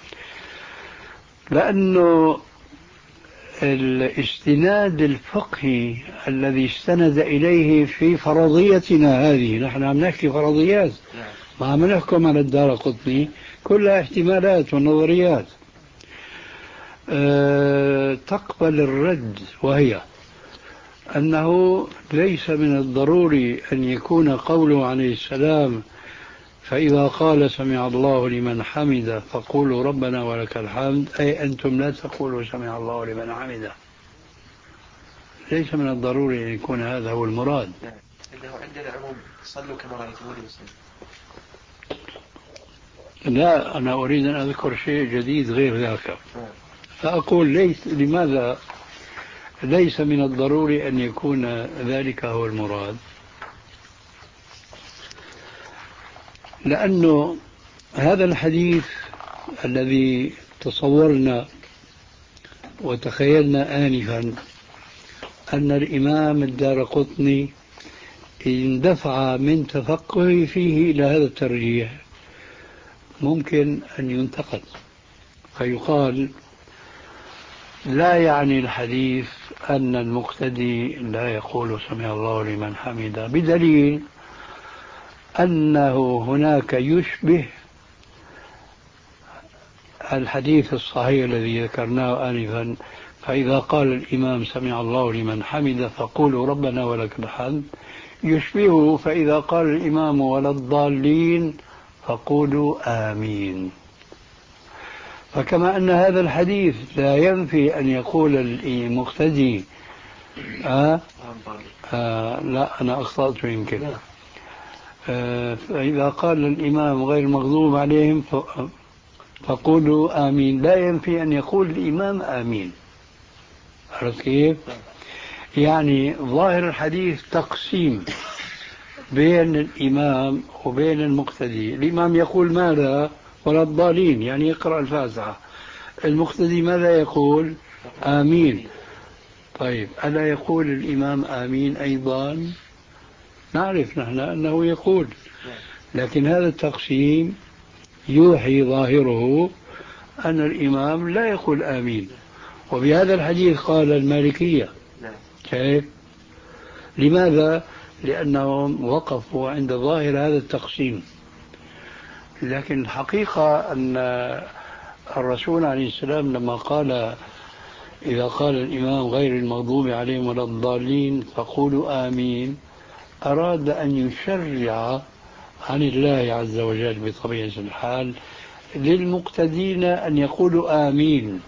لأنه الاستناد الفقهي الذي استند إليه في فرضيتنا هذه، نحن عم نحكي فرضيات، ما عم نحكم على الدارقطني، كلها احتمالات ونظريات. أه تقبل الرد، وهي أنه ليس من الضروري أن يكون قوله عليه السلام فإذا قال سمع الله لمن حمده فقولوا ربنا ولك الحمد، أي أنتم لا تقولوا سمع الله لمن حمده. ليس من الضروري أن يكون هذا هو المراد. إنه عندنا عموم صلوا كما رأيتموني وسلم. لا، أنا أريد أن أذكر شيء جديد غير ذاك، فأقول ليس، لماذا ليس من الضروري أن يكون ذلك هو المراد؟ لأنه هذا الحديث الذي تصورنا وتخيلنا آنفا أن الإمام الدارقطني اندفع من تفقه فيه إلى هذا الترجيح، ممكن أن ينتقد فيقال لا يعني الحديث أن المقتدي لا يقول سمع الله لمن حمده، بدليل أنه هناك يشبه الحديث الصحيح الذي ذكرناه آنفا فإذا قال الإمام سمع الله لمن حمده فقولوا ربنا ولك الحمد، يشبهه فإذا قال الإمام ولا الضالين فقولوا آمين. فكما أن هذا الحديث لا ينفي أن يقول المقتدي آه آه لا أنا أخطأت يمكن آه فإذا قال الإمام غير المغضوب عليهم فقولوا آمين، لا ينفي أن يقول الإمام آمين. عرفت كيف؟ يعني ظاهر الحديث تقسيم بين الإمام وبين المقتدي. الإمام يقول ماذا؟ ولا الضالين، يعني يقرأ الفاتحة. المقتدي ماذا يقول؟ آمين. طيب ألا يقول الإمام آمين أيضا؟ نعرف نحن أنه يقول، لكن هذا التقسيم يوحي ظاهره أن الإمام لا يقول آمين. وبهذا الحديث قال المالكية كيف؟ لماذا؟ لأنهم وقفوا عند ظاهر هذا التقسيم. لكن الحقيقة أن الرسول عليه السلام لما قال إذا قال الإمام غير المغضوب عليهم ولا الضالين فقولوا آمين، أراد أن يشرع عن الله عز وجل بطبيعة الحال للمقتدين أن يقولوا آمين،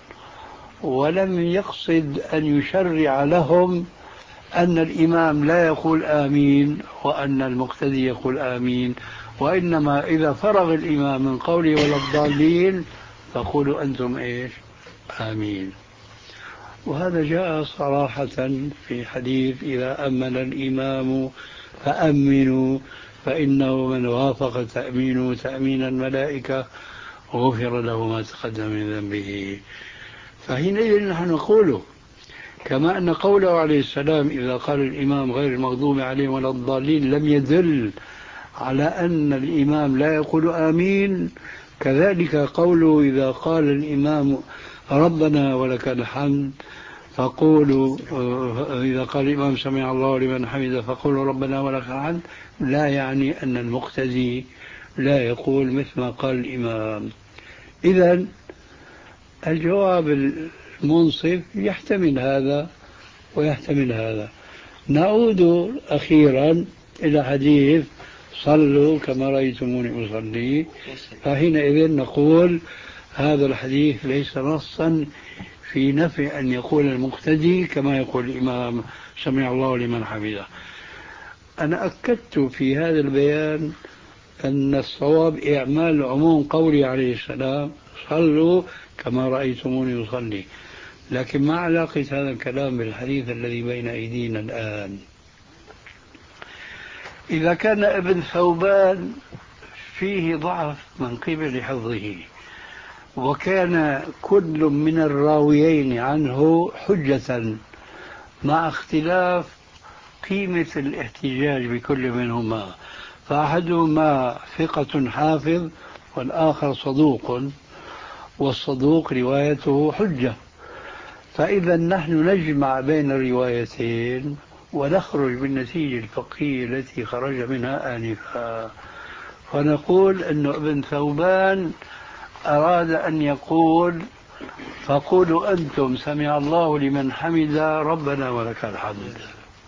ولم يقصد أن يشرع لهم أن الإمام لا يقول آمين وأن المقتدي يقول آمين، وإنما إذا فرغ الإمام من قوله ولا الضالين فقولوا أنتم إيش؟ آمين. وهذا جاء صراحة في حديث إذا أمن الإمام فأمنوا فإنه من وافق تأمينه تأمين الملائكة غفر له ما تقدم من ذنبه. فحينئذ نحن نقوله كما أن قوله عليه السلام إذا قال الإمام غير المغضوب عليهم ولا الضالين لم يدل على أن الإمام لا يقول آمين، كذلك قوله إذا قال الإمام ربنا ولك الحمد فقولوا إذا قال الإمام سمع الله لمن حمده فقولوا ربنا ولك الحمد لا يعني أن المقتدي لا يقول مثل ما قال الإمام. إذن الجواب المنصف يحتمل هذا ويحتمل هذا. نعود أخيرا إلى حديث صلوا كما رأيتموني أصلي، فحينئذ نقول هذا الحديث ليس نصا في نفي أن يقول المقتدي كما يقول الإمام سمع الله لمن حمده. أنا أكدت في هذا البيان أن الصواب إعمال عموم قولي عليه السلام صلوا كما رأيتموني أصلي، لكن ما علاقة هذا الكلام بالحديث الذي بين أيدينا الآن؟ إذا كان ابن ثوبان فيه ضعف من قبل حفظه، وكان كل من الراويين عنه حجة مع اختلاف قيمة الاحتجاج بكل منهما، فأحدهما ثقة حافظ والآخر صدوق، والصدوق روايته حجة، فإذا نحن نجمع بين الروايتين ونخرج بالنتيجة الفقهية التي خرج منها آنفا، فنقول أن ابن ثوبان أراد أن يقول فقولوا أنتم سمع الله لمن حمد ربنا ولك الحمد.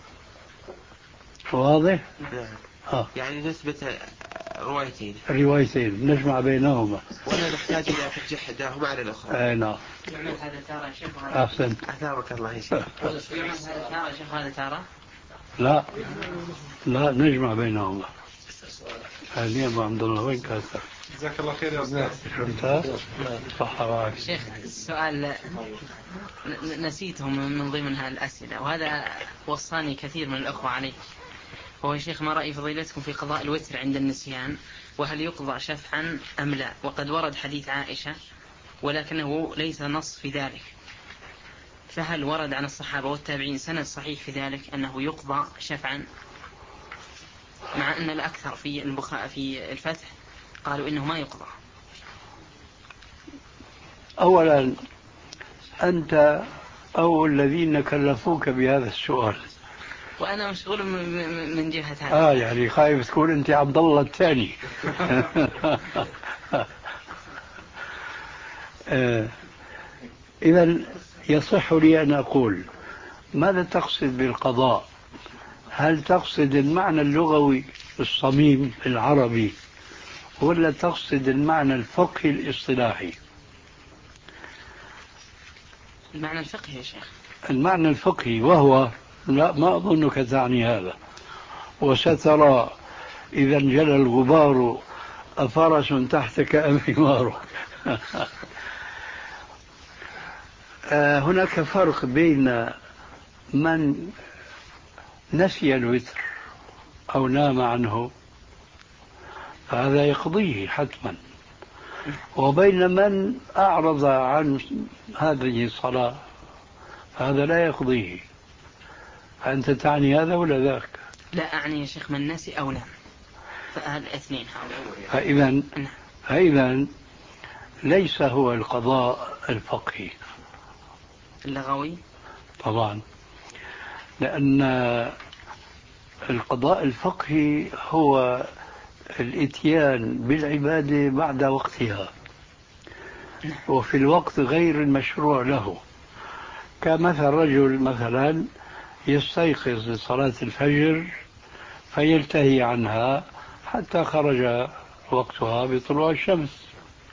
واضح؟ آه. يعني نثبت روايتين روايتين نجمع بينهما ولا نحتاج إلى ترجيح إحداهما على الأخرى. أي نعم. يعمل هذا تارة شيخ. أحسنت. أثابك الله يا شيخ. يعمل هذا تارة شيخ هذا تارة. لا لا نجمع بينهما. هذه أبو عبد الله وين كاتب؟ جزاك الله خير يا أستاذ. فهمتها؟ صح معك. شيخ السؤال نسيته من ضمن الأسئلة، وهذا وصاني كثير من الأخوة عليه، وهو يا شيخ ما رأي فضيلتكم في قضاء الوتر عند النسيان، وهل يقضى شفعا أم لا؟ وقد ورد حديث عائشة ولكنه ليس نص في ذلك، فهل ورد عن الصحابة والتابعين سند صحيح في ذلك أنه يقضى شفعا، مع أن الأكثر في البخاء في الفتح قالوا إنه ما يقضى؟ أولا أنت أو الذين كلفوك بهذا السؤال، وأنا مشغول من جهة هذا. آه يعني خايف تكون أنت عبد الله الثاني. آه إذا يصح لي أن أقول ماذا تقصد بالقضاء؟ هل تقصد المعنى اللغوي الصميم العربي، ولا تقصد المعنى الفقهي الاصطلاحي؟ المعنى الفقهي يا شيخ. المعنى الفقهي، وهو لا ما أظنك تعني هذا، وسترى إذا انجلى الغبار أفرس تحتك أم حمار. هناك فرق بين من نسي الوتر أو نام عنه فهذا يقضيه حتما، وبين من أعرض عن هذه الصلاة فهذا لا يقضيه. أنت تعني هذا ولا ذاك؟ لا أعني يا شيخ من نسي أو نام، فالاثنين فإذا فإذا ليس هو القضاء الفقهي اللغوي طبعا، لأن القضاء الفقهي هو الاتيان بالعبادة بعد وقتها وفي الوقت غير المشروع له، كمثل رجل مثلا يستيقظ لصلاة الفجر فيلتهي عنها حتى خرج وقتها بطلوع الشمس.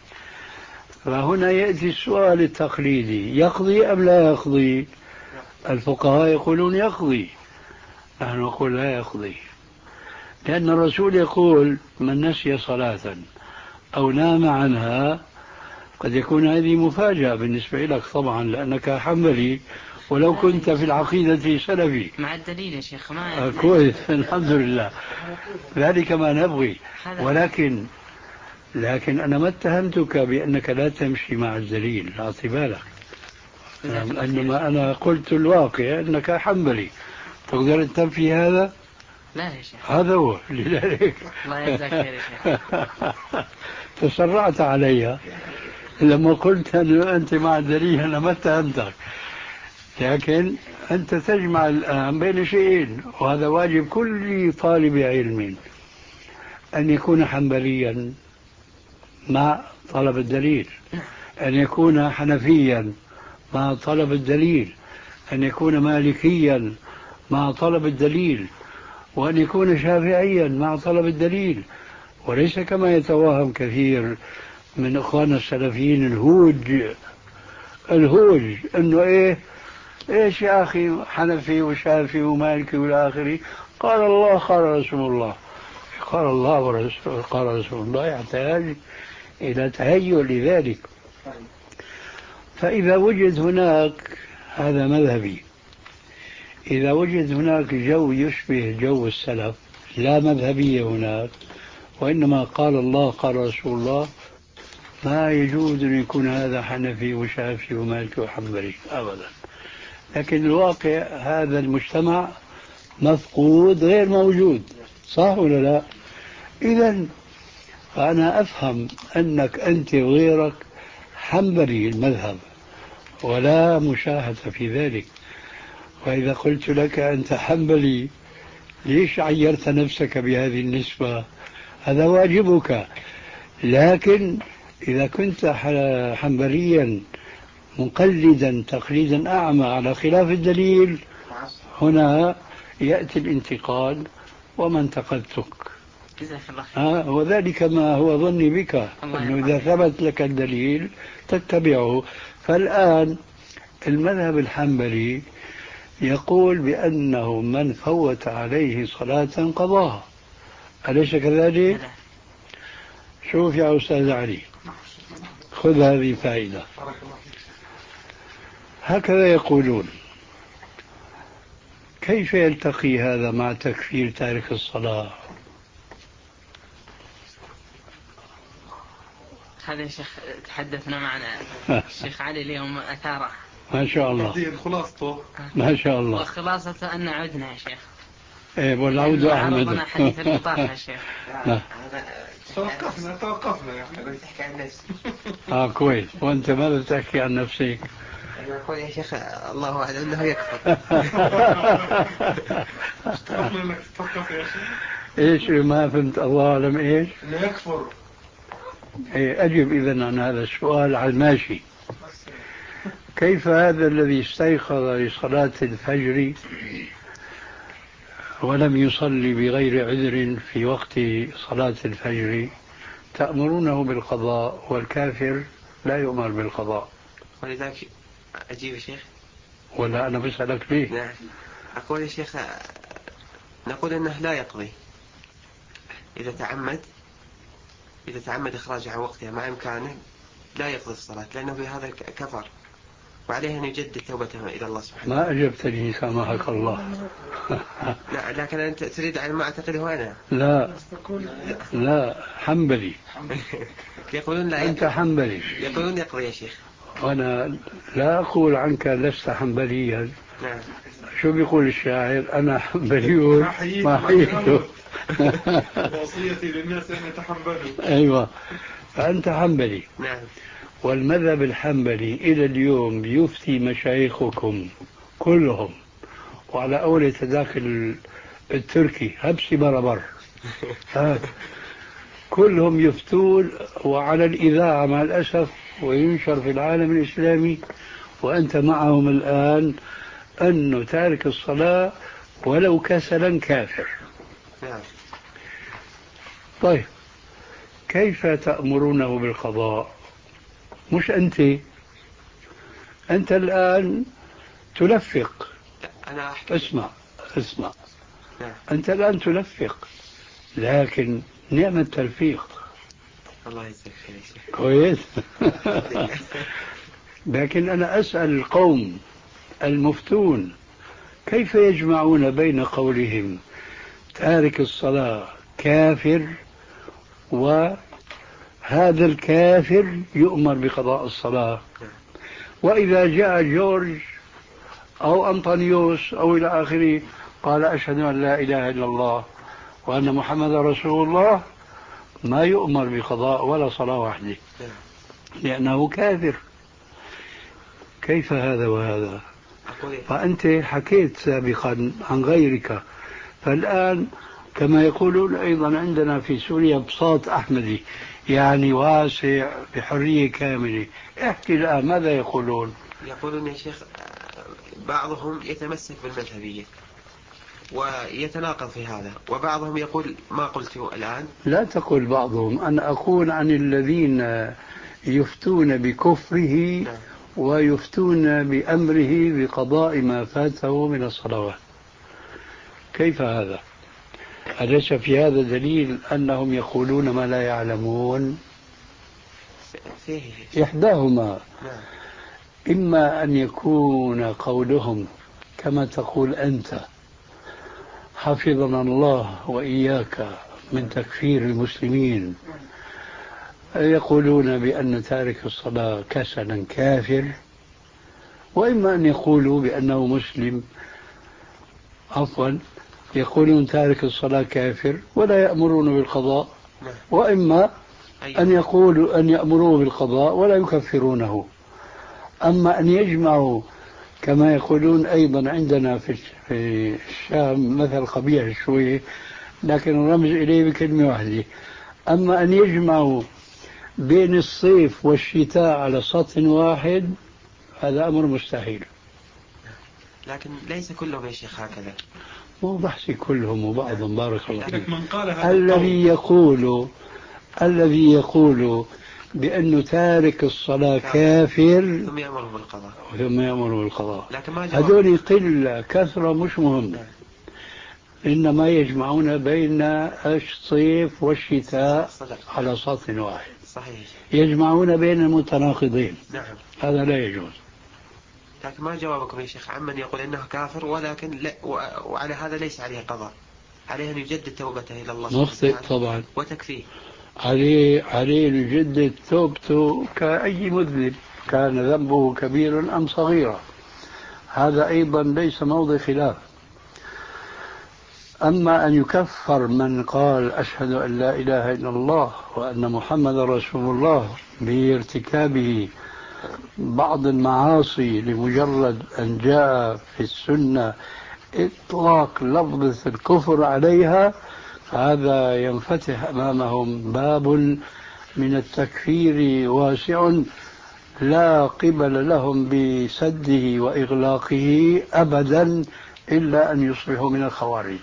فهنا يأتي السؤال التقليدي: يقضي أم لا يقضي؟ الفقهاء يقولون يقضي، نحن نقول لا يقضي، لأن الرسول يقول: من نسي صلاة أو نام عنها. قد يكون هذه مفاجأة بالنسبة لك طبعا لأنك حنبلي، ولو كنت في العقيدة سلفي. مع الدليل يا شيخ ما كويس، الحمد لله، ذلك ما نبغي. ولكن لكن أنا ما اتهمتك بأنك لا تمشي مع الدليل، أعطي بالك، إنما أنا قلت الواقع أنك حنبلي، تقدر تنفي هذا؟ لا يا شيخ، هذا هو لذلك. الله يجزاك خير يا شيخ. تسرعت علي لما قلت أن أنت مع الدليل، أنا ما اتهمتك، لكن أنت تجمع الآن بين شيئين، وهذا واجب كل طالب علم أن يكون حنبليا مع طلب الدليل، أن يكون حنفيا مع طلب الدليل، أن يكون مالكيا مع طلب الدليل، وأن يكون شافعيا مع طلب الدليل، وليس كما يتوهم كثير من إخواننا السلفيين الهوج الهوج أنه إيه إيش يا أخي حنفي وشافعي ومالكي والى آخره، قال الله قال رسول الله. قال الله ورسول قال رسول الله يحتاج إلى تهيؤ لذلك. فإذا وجد هناك، هذا مذهبي، إذا وجد هناك جو يشبه جو السلف، لا مذهبية هناك وإنما قال الله قال رسول الله، ما يجوز أن يكون هذا حنفي وشافعي ومالكي وحنبلي أبدا. لكن الواقع هذا المجتمع مفقود غير موجود، صح ولا لا؟ إذن فأنا أفهم أنك أنت وغيرك حنبلي المذهب ولا مشاهدة في ذلك. وإذا قلت لك أنت حنبلي ليش عيرت نفسك بهذه النسبة؟ هذا واجبك. لكن إذا كنت حنبليا مقلدا تقليدا أعمى على خلاف الدليل، هنا يأتي الانتقاد وما انتقدتك. آه وذلك ما هو ظني بك، أنه إذا ثبت لك الدليل تتبعه. فالآن المذهب الحنبلي يقول بأنه من فوت عليه صلاة قضاها، أليس كذلك؟ شوف يا أستاذ علي، خذ هذه فائدة. هكذا يقولون. كيف يلتقي هذا مع تكفير تارك الصلاة؟ هذا يا شيخ تحدثنا معنا الشيخ علي اليوم أثاره ما شاء الله، خلاصته ما شاء الله، وخلاصة أن عدنا يا شيخ. ايه والعود أحمد. عرضنا حديث البطاقة يا شيخ. توقفنا توقفنا يعني تحكي عن نفسي. اه كويس. وانت ماذا تحكي عن نفسك؟ أنا أقول يا شيخ الله أعلم أنه يكفر. اشترطنا انك تتوقف يا شيخ. ايش ما فهمت؟ الله أعلم ايش؟ انه يكفر. ايه أجب إذن عن هذا السؤال على الماشي. كيف هذا الذي استيقظ لصلاة الفجر ولم يصلي بغير عذر في وقت صلاة الفجر تأمرونه بالقضاء والكافر لا يؤمر بالقضاء؟ ولذلك أجيب يا شيخ. ولا أنا بسألك ليه؟ نعم أقول يا شيخ نقول أنه لا يقضي إذا تعمد إذا تعمد إخراج عن وقتها مع إمكانه لا يقضي الصلاة، لأنه بهذا كفر وعليه أن يجدد توبته إلى الله سبحانه. ما أجبتني سامحك الله. لا لكن أنت تريد على ما أعتقده أنا. لا لا حنبلي. يقولون لا أنت حنبلي. يقولون يقضي يا شيخ. وأنا لا أقول عنك لست حنبليا. نعم. شو بيقول الشاعر؟ أنا حنبلي ما حييته. وصيتي للناس أن يتحنبلوا. أيوة فأنت حنبلي. نعم. والمذهب الحنبلي إلى اليوم يفتي مشايخكم كلهم، وعلى أول تداخل التركي هبسي بربر كلهم يفتون، وعلى الإذاعة مع الأسف وينشر في العالم الإسلامي وأنت معهم الآن أنه تارك الصلاة ولو كسلا كافر. نعم. طيب كيف تأمرونه بالقضاء؟ مش أنت أنت الآن تلفق. أنا أحكي. اسمع اسمع نعم. أنت الآن تلفق، لكن نعم التلفيق. الله يجزاك خير يا شيخ. كويس. لكن أنا أسأل القوم المفتون كيف يجمعون بين قولهم تارك الصلاة كافر وهذا الكافر يؤمر بقضاء الصلاة؟ وإذا جاء جورج أو أنطونيوس أو إلى آخره قال أشهد أن لا إله إلا الله وأن محمد رسول الله، ما يؤمر بقضاء ولا صلاة واحدة لأنه كافر. كيف هذا وهذا؟ فأنت حكيت سابقا عن غيرك، فالآن كما يقولون أيضا عندنا في سوريا بساط أحمدي، يعني واسع بحرية كاملة. احكي الآن ماذا يقولون؟ يقولون يا شيخ بعضهم يتمسك بالمذهبية ويتناقض في هذا، وبعضهم يقول ما قلته الآن. لا تقل بعضهم، أنا أقول عن الذين يفتون بكفره ويفتون بأمره بقضاء ما فاته من الصلوات. كيف هذا؟ أليس في هذا دليل أنهم يقولون ما لا يعلمون؟ فيه إحداهما إما أن يكون قولهم كما تقول أنت حفظنا الله وإياك من تكفير المسلمين، يقولون بأن تارك الصلاة كسلا كافر، وإما أن يقولوا بأنه مسلم، عفوا يقولون تارك الصلاة كافر ولا يأمرون بالقضاء، وإما أن يقولوا أن يأمروا بالقضاء ولا يكفرونه. أما أن يجمعوا كما يقولون أيضا عندنا في الشام مثل قبيح شوي لكن الرمز إليه بكلمة واحدة، أما أن يجمعوا بين الصيف والشتاء على سطح واحد هذا أمر مستحيل. لكن ليس كلهم يا شيخ هكذا، مو بحثي كلهم وبعضهم بارك الله فيك. الذي الذي يقول الذي يقول بأنه تارك الصلاة كافر ثم يأمر بالقضاء ثم يأمر بالقضاء هذول هذول قلة كثرة مش مهم، إنما يجمعون بين الصيف والشتاء على سطح واحد. صحيح. يجمعون بين المتناقضين. نعم. هذا لا يجوز. لكن ما جوابكم يا شيخ عمن يقول إنه كافر ولكن لا وعلى هذا ليس عليه قضاء، عليه أن يجدد توبته إلى الله مخطئ طبعا وتكفيه، عليه عليه أن يجدد توبته كأي مذنب كان ذنبه كبير أم صغيرا، هذا أيضا ليس موضع خلاف. أما أن يكفر من قال أشهد أن لا إله إلا الله وأن محمد رسول الله بارتكابه بعض المعاصي لمجرد أن جاء في السنة إطلاق لفظة الكفر عليها، هذا ينفتح أمامهم باب من التكفير واسع لا قبل لهم بسده وإغلاقه أبدا إلا أن يصبحوا من الخوارج.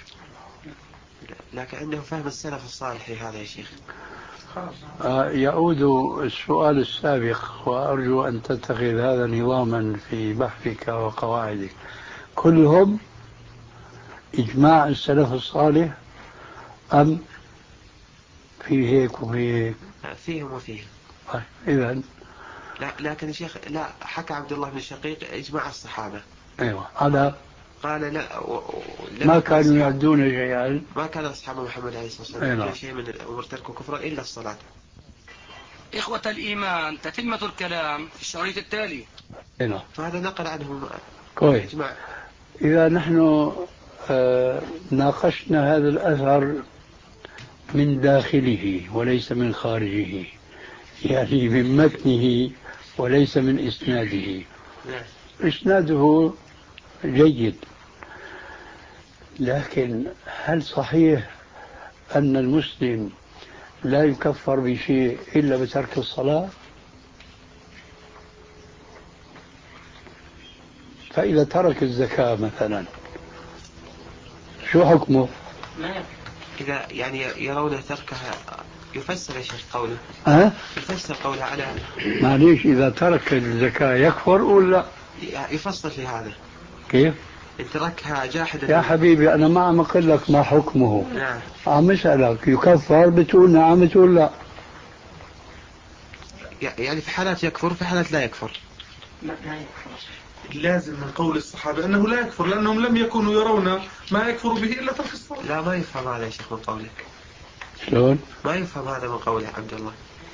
لكن عندهم فهم السلف الصالح في هذا يا شيخ. يعود السؤال السابق وأرجو أن تتخذ هذا نظاما في بحثك وقواعدك، كلهم إجماع السلف الصالح أم في هيك وفي هيك؟ فيهم وفيهم. إذن لا لكن يا شيخ لا، حكى عبد الله بن الشقيق إجماع الصحابة. أيوة على قال لا و... ما كانوا يعدون شيئا، ما كان أصحاب محمد عليه الصلاة والسلام أيوة. في شيء من الأمور تركوا كفرا إلا الصلاة. إخوة الإيمان، تتمة الكلام في الشريط التالي. أيوة. فهذا نقل عنهم كويس. إجماع. إذا نحن آه ناقشنا هذا الأثر من داخله وليس من خارجه، يعني من متنه وليس من إسناده. إسناده جيد، لكن هل صحيح أن المسلم لا يكفر بشيء إلا بترك الصلاة؟ فإذا ترك الزكاة مثلا شو حكمه؟ إذا يعني يرون تركها يفسر يا شيخ قوله. أه؟ يفسر قوله على معليش، إذا ترك الزكاة يكفر ولا؟ يفصل في هذا. كيف؟ إن تركها جاحدا. يا حبيبي أنا ما عم أقول لك ما حكمه. نعم. عم أسألك يكفر بتقول نعم بتقول لا. يعني في حالات يكفر في حالات لا يكفر. لازم من قول الصحابة أنه لا يكفر لأنهم لم يكونوا يرون ما يكفر به إلا ترك الصلاة. لا ما يفهم هذا يا شيخ من قولك. شلون؟ ما يفهم هذا من قولك عبد الله.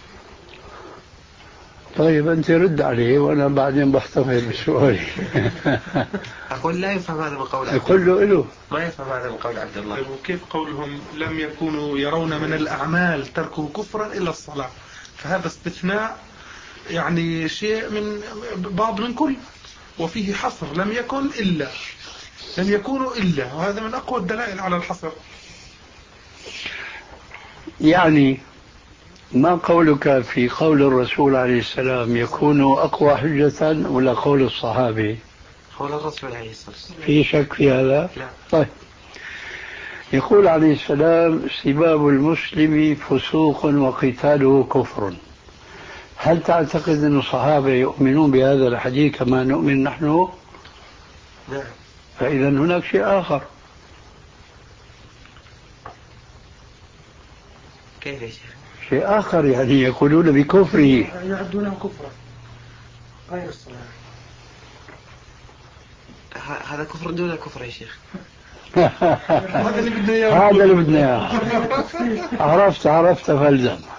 طيب أنت رد عليه وأنا بعدين بحتفظ بسؤالي. أقول لا يفهم هذا من قول عبد الله. يقول له إله ما يفهم هذا من قول عبد الله. طيب وكيف قولهم لم يكونوا يرون من الأعمال تركه كفرا إلا الصلاة؟ فهذا استثناء يعني شيء من باب من كل، وفيه حصر لم يكن إلا، لم يكونوا إلا، وهذا من أقوى الدلائل على الحصر. يعني ما قولك في قول الرسول عليه السلام يكون أقوى حجة ولا قول الصحابي؟ قول الرسول عليه الصلاة والسلام. في شك في هذا؟ لا. طيب. يقول عليه السلام سباب المسلم فسوق وقتاله كفر. هل تعتقد أن الصحابة يؤمنون بهذا الحديث كما نؤمن نحن؟ نعم. فإذا هناك شيء آخر. كيف يا شيخ؟ شيء آخر يعني يقولون بكفره، يعدونه كفرا غير الصلاة. هذا كفر دون الكفر يا شيخ. هذا اللي بدنا اياه. هذا اللي بدنا اياه. عرفت عرفت فلزم.